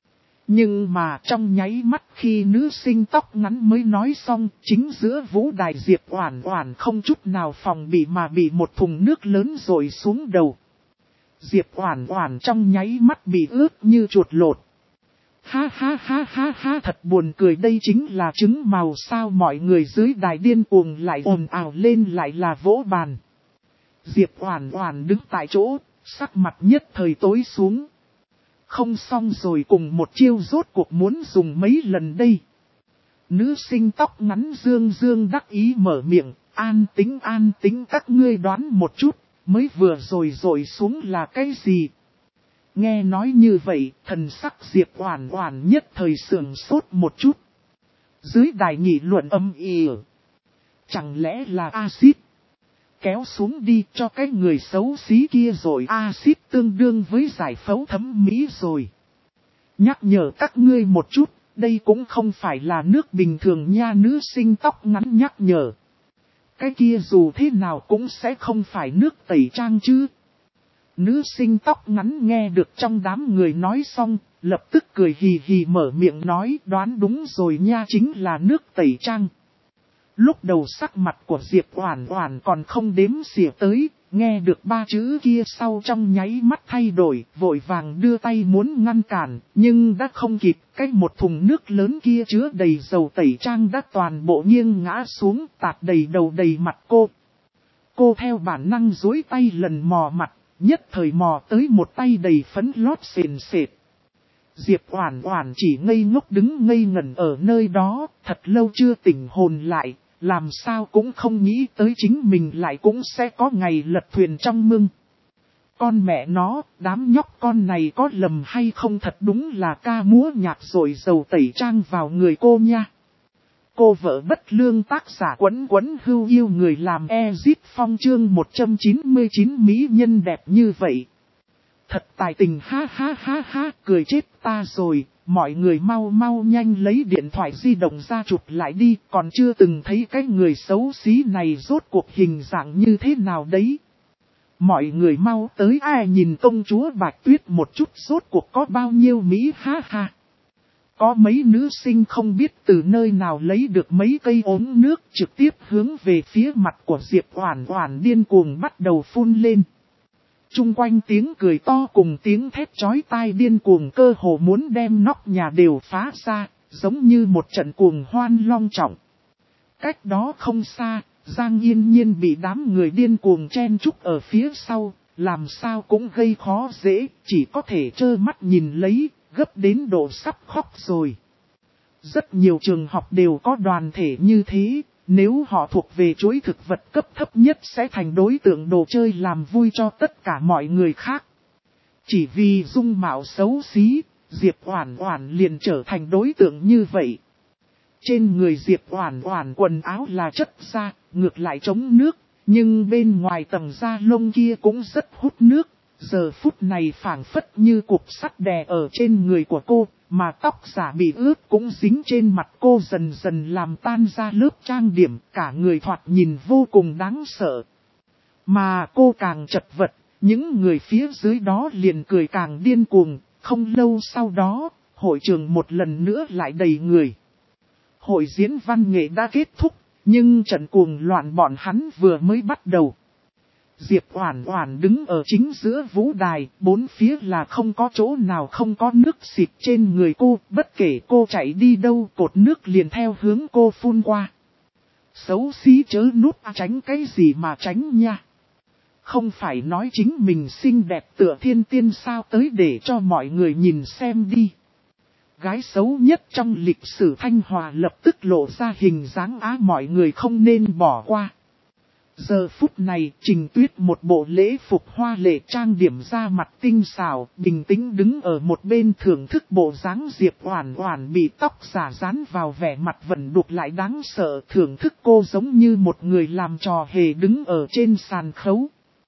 Nhưng mà trong nháy mắt khi nữ sinh tóc ngắn mới nói xong, chính giữa vũ đài Diệp Oản Oản không chút nào phòng bị mà bị một thùng nước lớn rội xuống đầu. Diệp Oản Oản trong nháy mắt bị ướt như chuột lột. Ha ha ha ha ha, thật buồn cười, đây chính là trứng màu sao? Mọi người dưới đài điên cuồng lại ồn ào lên, lại là vỗ bàn. Diệp Oản Oản đứng tại chỗ, sắc mặt nhất thời tối xuống. Không xong rồi, cùng một chiêu rốt cuộc muốn dùng mấy lần đây. Nữ sinh tóc ngắn dương dương đắc ý mở miệng, an tính các ngươi đoán một chút, mới vừa rồi rội xuống là cái gì? Nghe nói như vậy, thần sắc Diệp Oản Oản nhất thời sửng sốt một chút. Dưới đài nghị luận âm ỉ. Chẳng lẽ là axit? Kéo xuống đi, cho cái người xấu xí kia rồi, axit tương đương với giải phẫu thẩm mỹ rồi. Nhắc nhở các ngươi một chút, đây cũng không phải là nước bình thường nha, nữ sinh tóc ngắn nhắc nhở. Cái kia dù thế nào cũng sẽ không phải nước tẩy trang chứ. Nữ sinh tóc ngắn nghe được trong đám người nói xong, lập tức cười hì hì mở miệng nói, đoán đúng rồi nha, chính là nước tẩy trang. Lúc đầu sắc mặt của Diệp Oản Oản còn không đếm xỉa tới, nghe được ba chữ kia sau trong nháy mắt thay đổi, vội vàng đưa tay muốn ngăn cản, nhưng đã không kịp, cái một thùng nước lớn kia chứa đầy dầu tẩy trang đã toàn bộ nghiêng ngã xuống, tạt đầy đầu đầy mặt cô. Cô theo bản năng duỗi tay lần mò mặt, nhất thời mò tới một tay đầy phấn lót sền sệt. Diệp Oản Oản chỉ ngây ngốc đứng ngây ngẩn ở nơi đó, thật lâu chưa tỉnh hồn lại, làm sao cũng không nghĩ tới chính mình lại cũng sẽ có ngày lật thuyền trong mương. Con mẹ nó, đám nhóc con này có lầm hay không, thật đúng là ca múa nhạc rồi dầu tẩy trang vào người cô nha. Cô vợ bất lương tác giả Quấn Quấn Hưu yêu người làm Ezit Phong chương 199 mỹ nhân đẹp như vậy. Thật tài tình, ha ha ha ha, cười chết ta rồi, mọi người mau mau nhanh lấy điện thoại di động ra chụp lại đi, còn chưa từng thấy cái người xấu xí này rốt cuộc hình dạng như thế nào đấy. Mọi người mau tới ai nhìn công chúa Bạch Tuyết một chút rốt cuộc có bao nhiêu Mỹ, ha ha. Có mấy nữ sinh không biết từ nơi nào lấy được mấy cây ống nước trực tiếp hướng về phía mặt của Diệp Oản Oản điên cuồng bắt đầu phun lên. Trung quanh tiếng cười to cùng tiếng thét chói tai điên cuồng cơ hồ muốn đem nóc nhà đều phá ra, giống như một trận cuồng hoan long trọng. Cách đó không xa, Giang Yên Nhiên bị đám người điên cuồng chen chúc ở phía sau, làm sao cũng gây khó dễ, chỉ có thể trơ mắt nhìn lấy, gấp đến độ sắp khóc rồi. Rất nhiều trường học đều có đoàn thể như thế. Nếu họ thuộc về chuỗi thực vật cấp thấp nhất sẽ thành đối tượng đồ chơi làm vui cho tất cả mọi người khác. Chỉ vì dung mạo xấu xí, Diệp Oản Oản liền trở thành đối tượng như vậy. Trên người Diệp Oản Oản quần áo là chất da, ngược lại chống nước, nhưng bên ngoài tầng da lông kia cũng rất hút nước. Giờ phút này phảng phất như cục sắt đè ở trên người của cô, mà tóc giả bị ướt cũng dính trên mặt cô dần dần làm tan ra lớp trang điểm, cả người thoạt nhìn vô cùng đáng sợ. Mà cô càng chật vật, những người phía dưới đó liền cười càng điên cuồng, không lâu sau đó, hội trường một lần nữa lại đầy người. Hội diễn văn nghệ đã kết thúc, nhưng trận cuồng loạn bọn hắn vừa mới bắt đầu. Diệp Oản Oản đứng ở chính giữa vũ đài, bốn phía là không có chỗ nào không có nước xịt trên người cô, bất kể cô chạy đi đâu cột nước liền theo hướng cô phun qua. Xấu xí chớ nút tránh cái gì mà tránh nha. Không phải nói chính mình xinh đẹp tựa thiên tiên sao, tới để cho mọi người nhìn xem đi. Gái xấu nhất trong lịch sử Thanh Hòa lập tức lộ ra hình dáng á, mọi người không nên bỏ qua. Giờ phút này, Trình Tuyết một bộ lễ phục hoa lệ trang điểm ra mặt tinh xảo, bình tĩnh đứng ở một bên thưởng thức bộ dáng Diệp Oản Oản bị tóc giả dán vào, vẻ mặt vẫn đục lại đáng sợ, thưởng thức cô giống như một người làm trò hề đứng ở trên sàn khấu.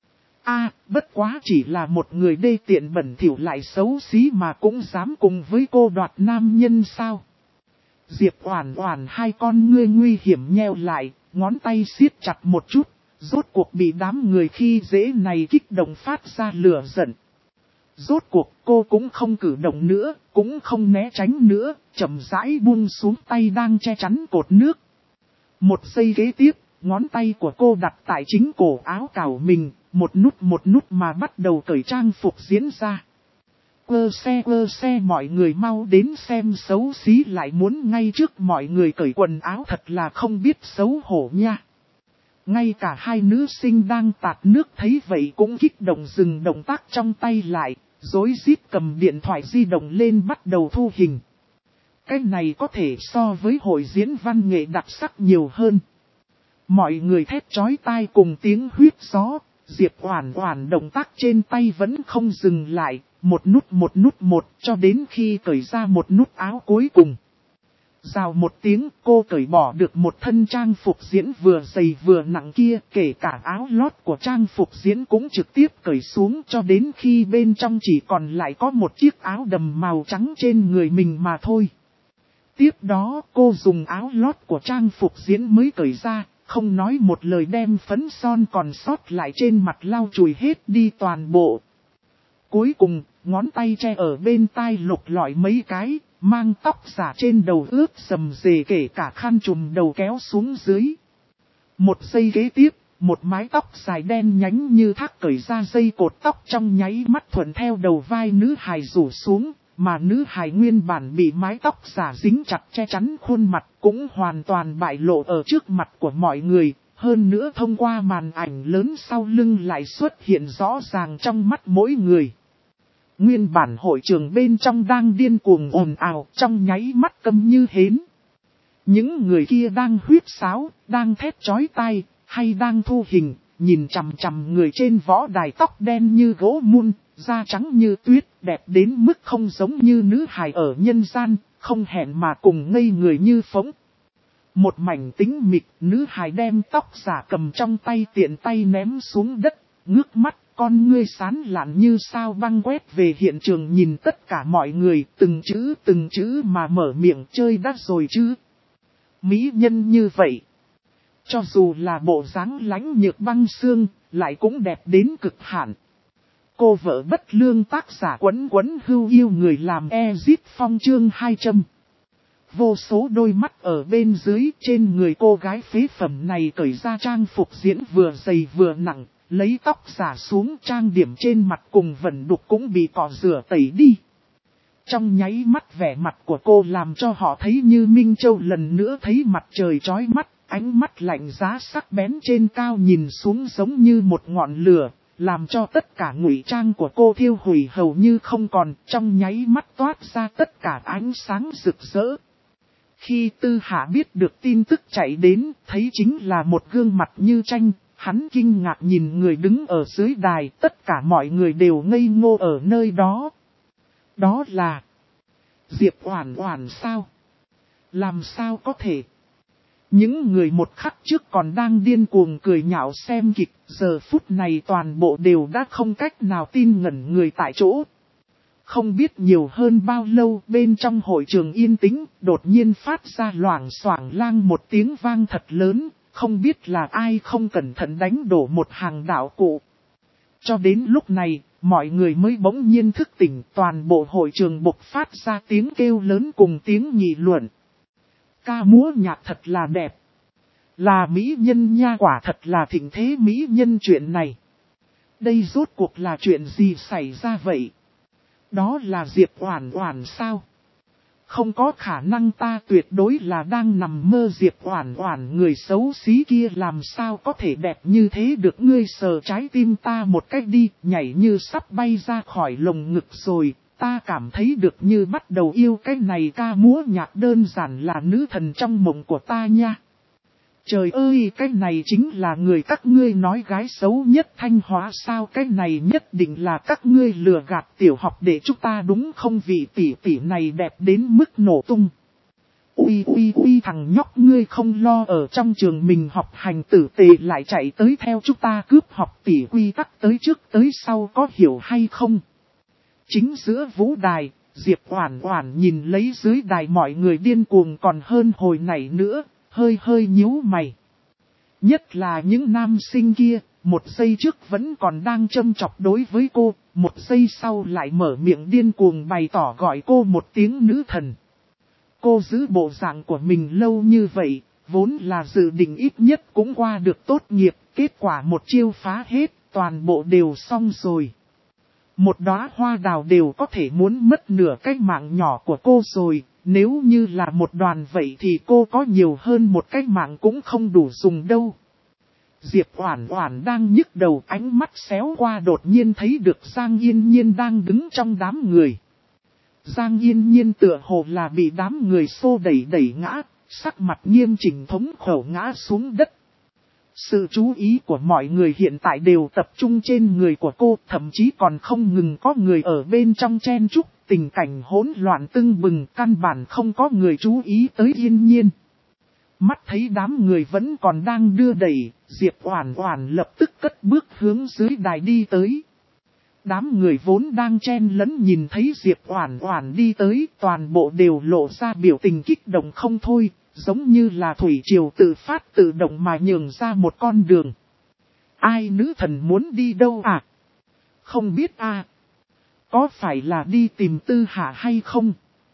Bất quá chỉ là một người đê tiện bẩn thỉu lại xấu xí mà cũng dám cùng với cô đoạt nam nhân sao? Diệp Oản Oản hai con ngươi nguy hiểm nheo lại, ngón tay siết chặt một chút. Rốt cuộc bị đám người khi dễ này kích động phát ra lửa giận. Rốt cuộc cô cũng không cử động nữa, cũng không né tránh nữa, chậm rãi buông xuống tay đang che chắn cột nước. Một giây kế tiếp, ngón tay của cô đặt tại chính cổ áo cào mình, một nút mà bắt đầu cởi trang phục diễn ra. Quơ xe mọi người mau đến xem, xấu xí lại muốn ngay trước mọi người cởi quần áo, thật là không biết xấu hổ nha. Ngay cả hai nữ sinh đang tạt nước thấy vậy cũng kích động dừng động tác trong tay lại, rối rít cầm điện thoại di động lên bắt đầu thu hình. Cái này có thể so với hội diễn văn nghệ đặc sắc nhiều hơn. Mọi người thét chói tai cùng tiếng huýt gió, Diệp Oản Oản động tác trên tay vẫn không dừng lại, một nút một cho đến khi cởi ra một nút áo cuối cùng. Rào một tiếng, cô cởi bỏ được một thân trang phục diễn vừa dày vừa nặng kia, kể cả áo lót của trang phục diễn cũng trực tiếp cởi xuống cho đến khi bên trong chỉ còn lại có một chiếc áo đầm màu trắng trên người mình mà thôi. Tiếp đó cô dùng áo lót của trang phục diễn mới cởi ra, không nói một lời đem phấn son còn sót lại trên mặt lau chùi hết đi toàn bộ. Cuối cùng, ngón tay che ở bên tai lục lọi mấy cái, mang tóc giả trên đầu ướt sầm rề kể cả khăn trùm đầu kéo xuống dưới. Một giây kế tiếp, một mái tóc dài đen nhánh như thác cởi ra dây cột tóc trong nháy mắt thuận theo đầu vai nữ hài rủ xuống, mà nữ hài nguyên bản bị mái tóc giả dính chặt che chắn khuôn mặt cũng hoàn toàn bại lộ ở trước mặt của mọi người, hơn nữa thông qua màn ảnh lớn sau lưng lại xuất hiện rõ ràng trong mắt mỗi người. Nguyên bản hội trường bên trong đang điên cuồng ồn ào, trong nháy mắt câm như hến. Những người kia đang huýt sáo, đang thét chói tai, hay đang thu hình, nhìn chằm chằm người trên võ đài tóc đen như gỗ mun, da trắng như tuyết, đẹp đến mức không giống như nữ hài ở nhân gian, không hẹn mà cùng ngây người như phóng. Một mảnh tĩnh mịch, nữ hài đem tóc giả cầm trong tay tiện tay ném xuống đất, ngước mắt, con ngươi sán lạn như sao băng quét về hiện trường nhìn tất cả mọi người, từng chữ mà mở miệng chơi đắt rồi chứ. Mỹ nhân như vậy, cho dù là bộ dáng lãnh nhược băng xương, lại cũng đẹp đến cực hạn. Cô vợ bất lương tác giả quấn quấn hưu yêu người làm Ezit Phong chương 200. Vô số đôi mắt ở bên dưới, trên người cô gái phế phẩm này cởi ra trang phục diễn vừa dày vừa nặng, lấy tóc giả xuống, trang điểm trên mặt cùng vẩn đục cũng bị cọ rửa tẩy đi. Trong nháy mắt vẻ mặt của cô làm cho họ thấy như Minh Châu lần nữa thấy mặt trời chói mắt, ánh mắt lạnh giá sắc bén trên cao nhìn xuống giống như một ngọn lửa, làm cho tất cả ngụy trang của cô thiêu hủy hầu như không còn, trong nháy mắt toát ra tất cả ánh sáng rực rỡ. Khi Tư Hạ biết được tin tức chạy đến, thấy chính là một gương mặt như tranh, hắn kinh ngạc nhìn người đứng ở dưới đài, tất cả mọi người đều ngây ngô ở nơi đó. Đó là Diệp Oản Oản sao? Làm sao có thể? Những người một khắc trước còn đang điên cuồng cười nhạo xem kịch, giờ phút này toàn bộ đều đã không cách nào tin ngẩn người tại chỗ. Không biết nhiều hơn bao lâu bên trong hội trường yên tĩnh, đột nhiên phát ra loảng xoảng lang một tiếng vang thật lớn, không biết là ai không cẩn thận đánh đổ một hàng đạo cụ. Cho đến lúc này, mọi người mới bỗng nhiên thức tỉnh, toàn bộ hội trường bộc phát ra tiếng kêu lớn cùng tiếng nghị luận. Ca múa nhạc thật là đẹp. Là mỹ nhân nha, quả thật là thịnh thế mỹ nhân chuyện này. Đây rốt cuộc là chuyện gì xảy ra vậy? Đó là Diệp Oản Oản sao? Không có khả năng, ta tuyệt đối là đang nằm mơ. Diệp Oản Oản người xấu xí kia làm sao có thể đẹp như thế được, ngươi sờ trái tim ta một cách đi, nhảy như sắp bay ra khỏi lồng ngực rồi, ta cảm thấy được như bắt đầu yêu cái này. Ca múa nhạc đơn giản là nữ thần trong mộng của ta nha. Trời ơi, cái này chính là người các ngươi nói gái xấu nhất Thanh Hóa sao? Cái này nhất định là các ngươi lừa gạt tiểu học để chúng ta đúng không? Vị tỷ tỷ này đẹp đến mức nổ tung. Ui, thằng nhóc ngươi không lo ở trong trường mình học hành tử tế lại chạy tới theo chúng ta cướp học tỷ quy tắc tới trước tới sau, có hiểu hay không? Chính giữa vũ đài, Diệp Oản Oản nhìn lấy dưới đài mọi người điên cuồng còn hơn hồi nãy nữa. Hơi nhíu mày. Nhất là những nam sinh kia, một giây trước vẫn còn đang châm chọc đối với cô, một giây sau lại mở miệng điên cuồng bày tỏ gọi cô một tiếng nữ thần. Cô giữ bộ dạng của mình lâu như vậy, vốn là dự định ít nhất cũng qua được tốt nghiệp, kết quả một chiêu phá hết, toàn bộ đều xong rồi. Một đóa hoa đào đều có thể muốn mất nửa cái mạng nhỏ của cô rồi. Nếu như là một đoàn vậy thì cô có nhiều hơn một cái mạng cũng không đủ dùng đâu. Diệp Oản Oản đang nhức đầu, ánh mắt xéo qua đột nhiên thấy được Giang Yên Nhiên đang đứng trong đám người. Giang Yên Nhiên tựa hồ là bị đám người xô đẩy ngã, sắc mặt nghiêm chỉnh thống khổ ngã xuống đất. Sự chú ý của mọi người hiện tại đều tập trung trên người của cô, thậm chí còn không ngừng có người ở bên trong chen chúc, tình cảnh hỗn loạn tưng bừng, căn bản không có người chú ý tới Yên Nhiên. Mắt thấy đám người vẫn còn đang đưa đẩy, Diệp Oản Oản lập tức cất bước hướng dưới đài đi tới. Đám người vốn đang chen lấn nhìn thấy Diệp Oản Oản đi tới, toàn bộ đều lộ ra biểu tình kích động không thôi. Giống như là thủy triều tự phát tự động mà nhường ra một con đường. Ai nữ thần muốn đi đâu à? Không biết à? Có phải là đi tìm Tư Hạ hay không?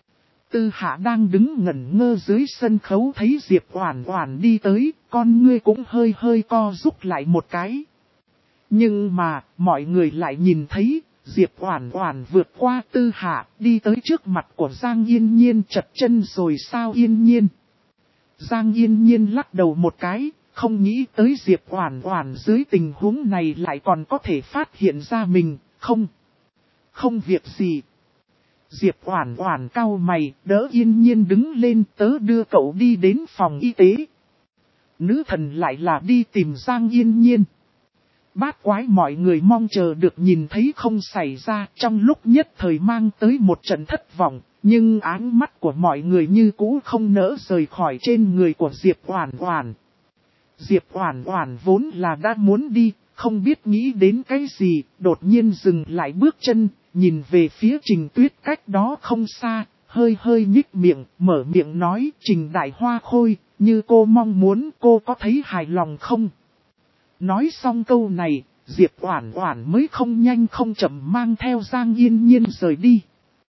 Tư Hạ đang đứng ngẩn ngơ dưới sân khấu thấy Diệp Oản Oản đi tới, con ngươi cũng hơi hơi co rúm lại một cái. Nhưng mà, mọi người lại nhìn thấy, Diệp Oản Oản vượt qua Tư Hạ, đi tới trước mặt của Giang Yên Nhiên chật chân rồi sao Yên Nhiên. Giang Yên Nhiên lắc đầu một cái, không nghĩ tới Diệp Oản Oản dưới tình huống này lại còn có thể phát hiện ra mình, không việc gì. Diệp Oản Oản cau mày, đỡ Yên Nhiên đứng lên, tớ đưa cậu đi đến phòng y tế. Nữ thần lại là đi tìm Giang Yên Nhiên. Bát quái mọi người mong chờ được nhìn thấy không xảy ra, trong lúc nhất thời mang tới một trận thất vọng, nhưng ánh mắt của mọi người như cũ không nỡ rời khỏi trên người của Diệp Oản Oản. Diệp Oản Oản vốn là đã muốn đi, không biết nghĩ đến cái gì, đột nhiên dừng lại bước chân, nhìn về phía Trình Tuyết cách đó không xa, hơi hơi nhích miệng, mở miệng nói, Trình Đại Hoa Khôi, như cô mong muốn, cô có thấy hài lòng không? Nói xong câu này, Diệp Oản Oản mới không nhanh không chậm mang theo Giang Yên Nhiên rời đi.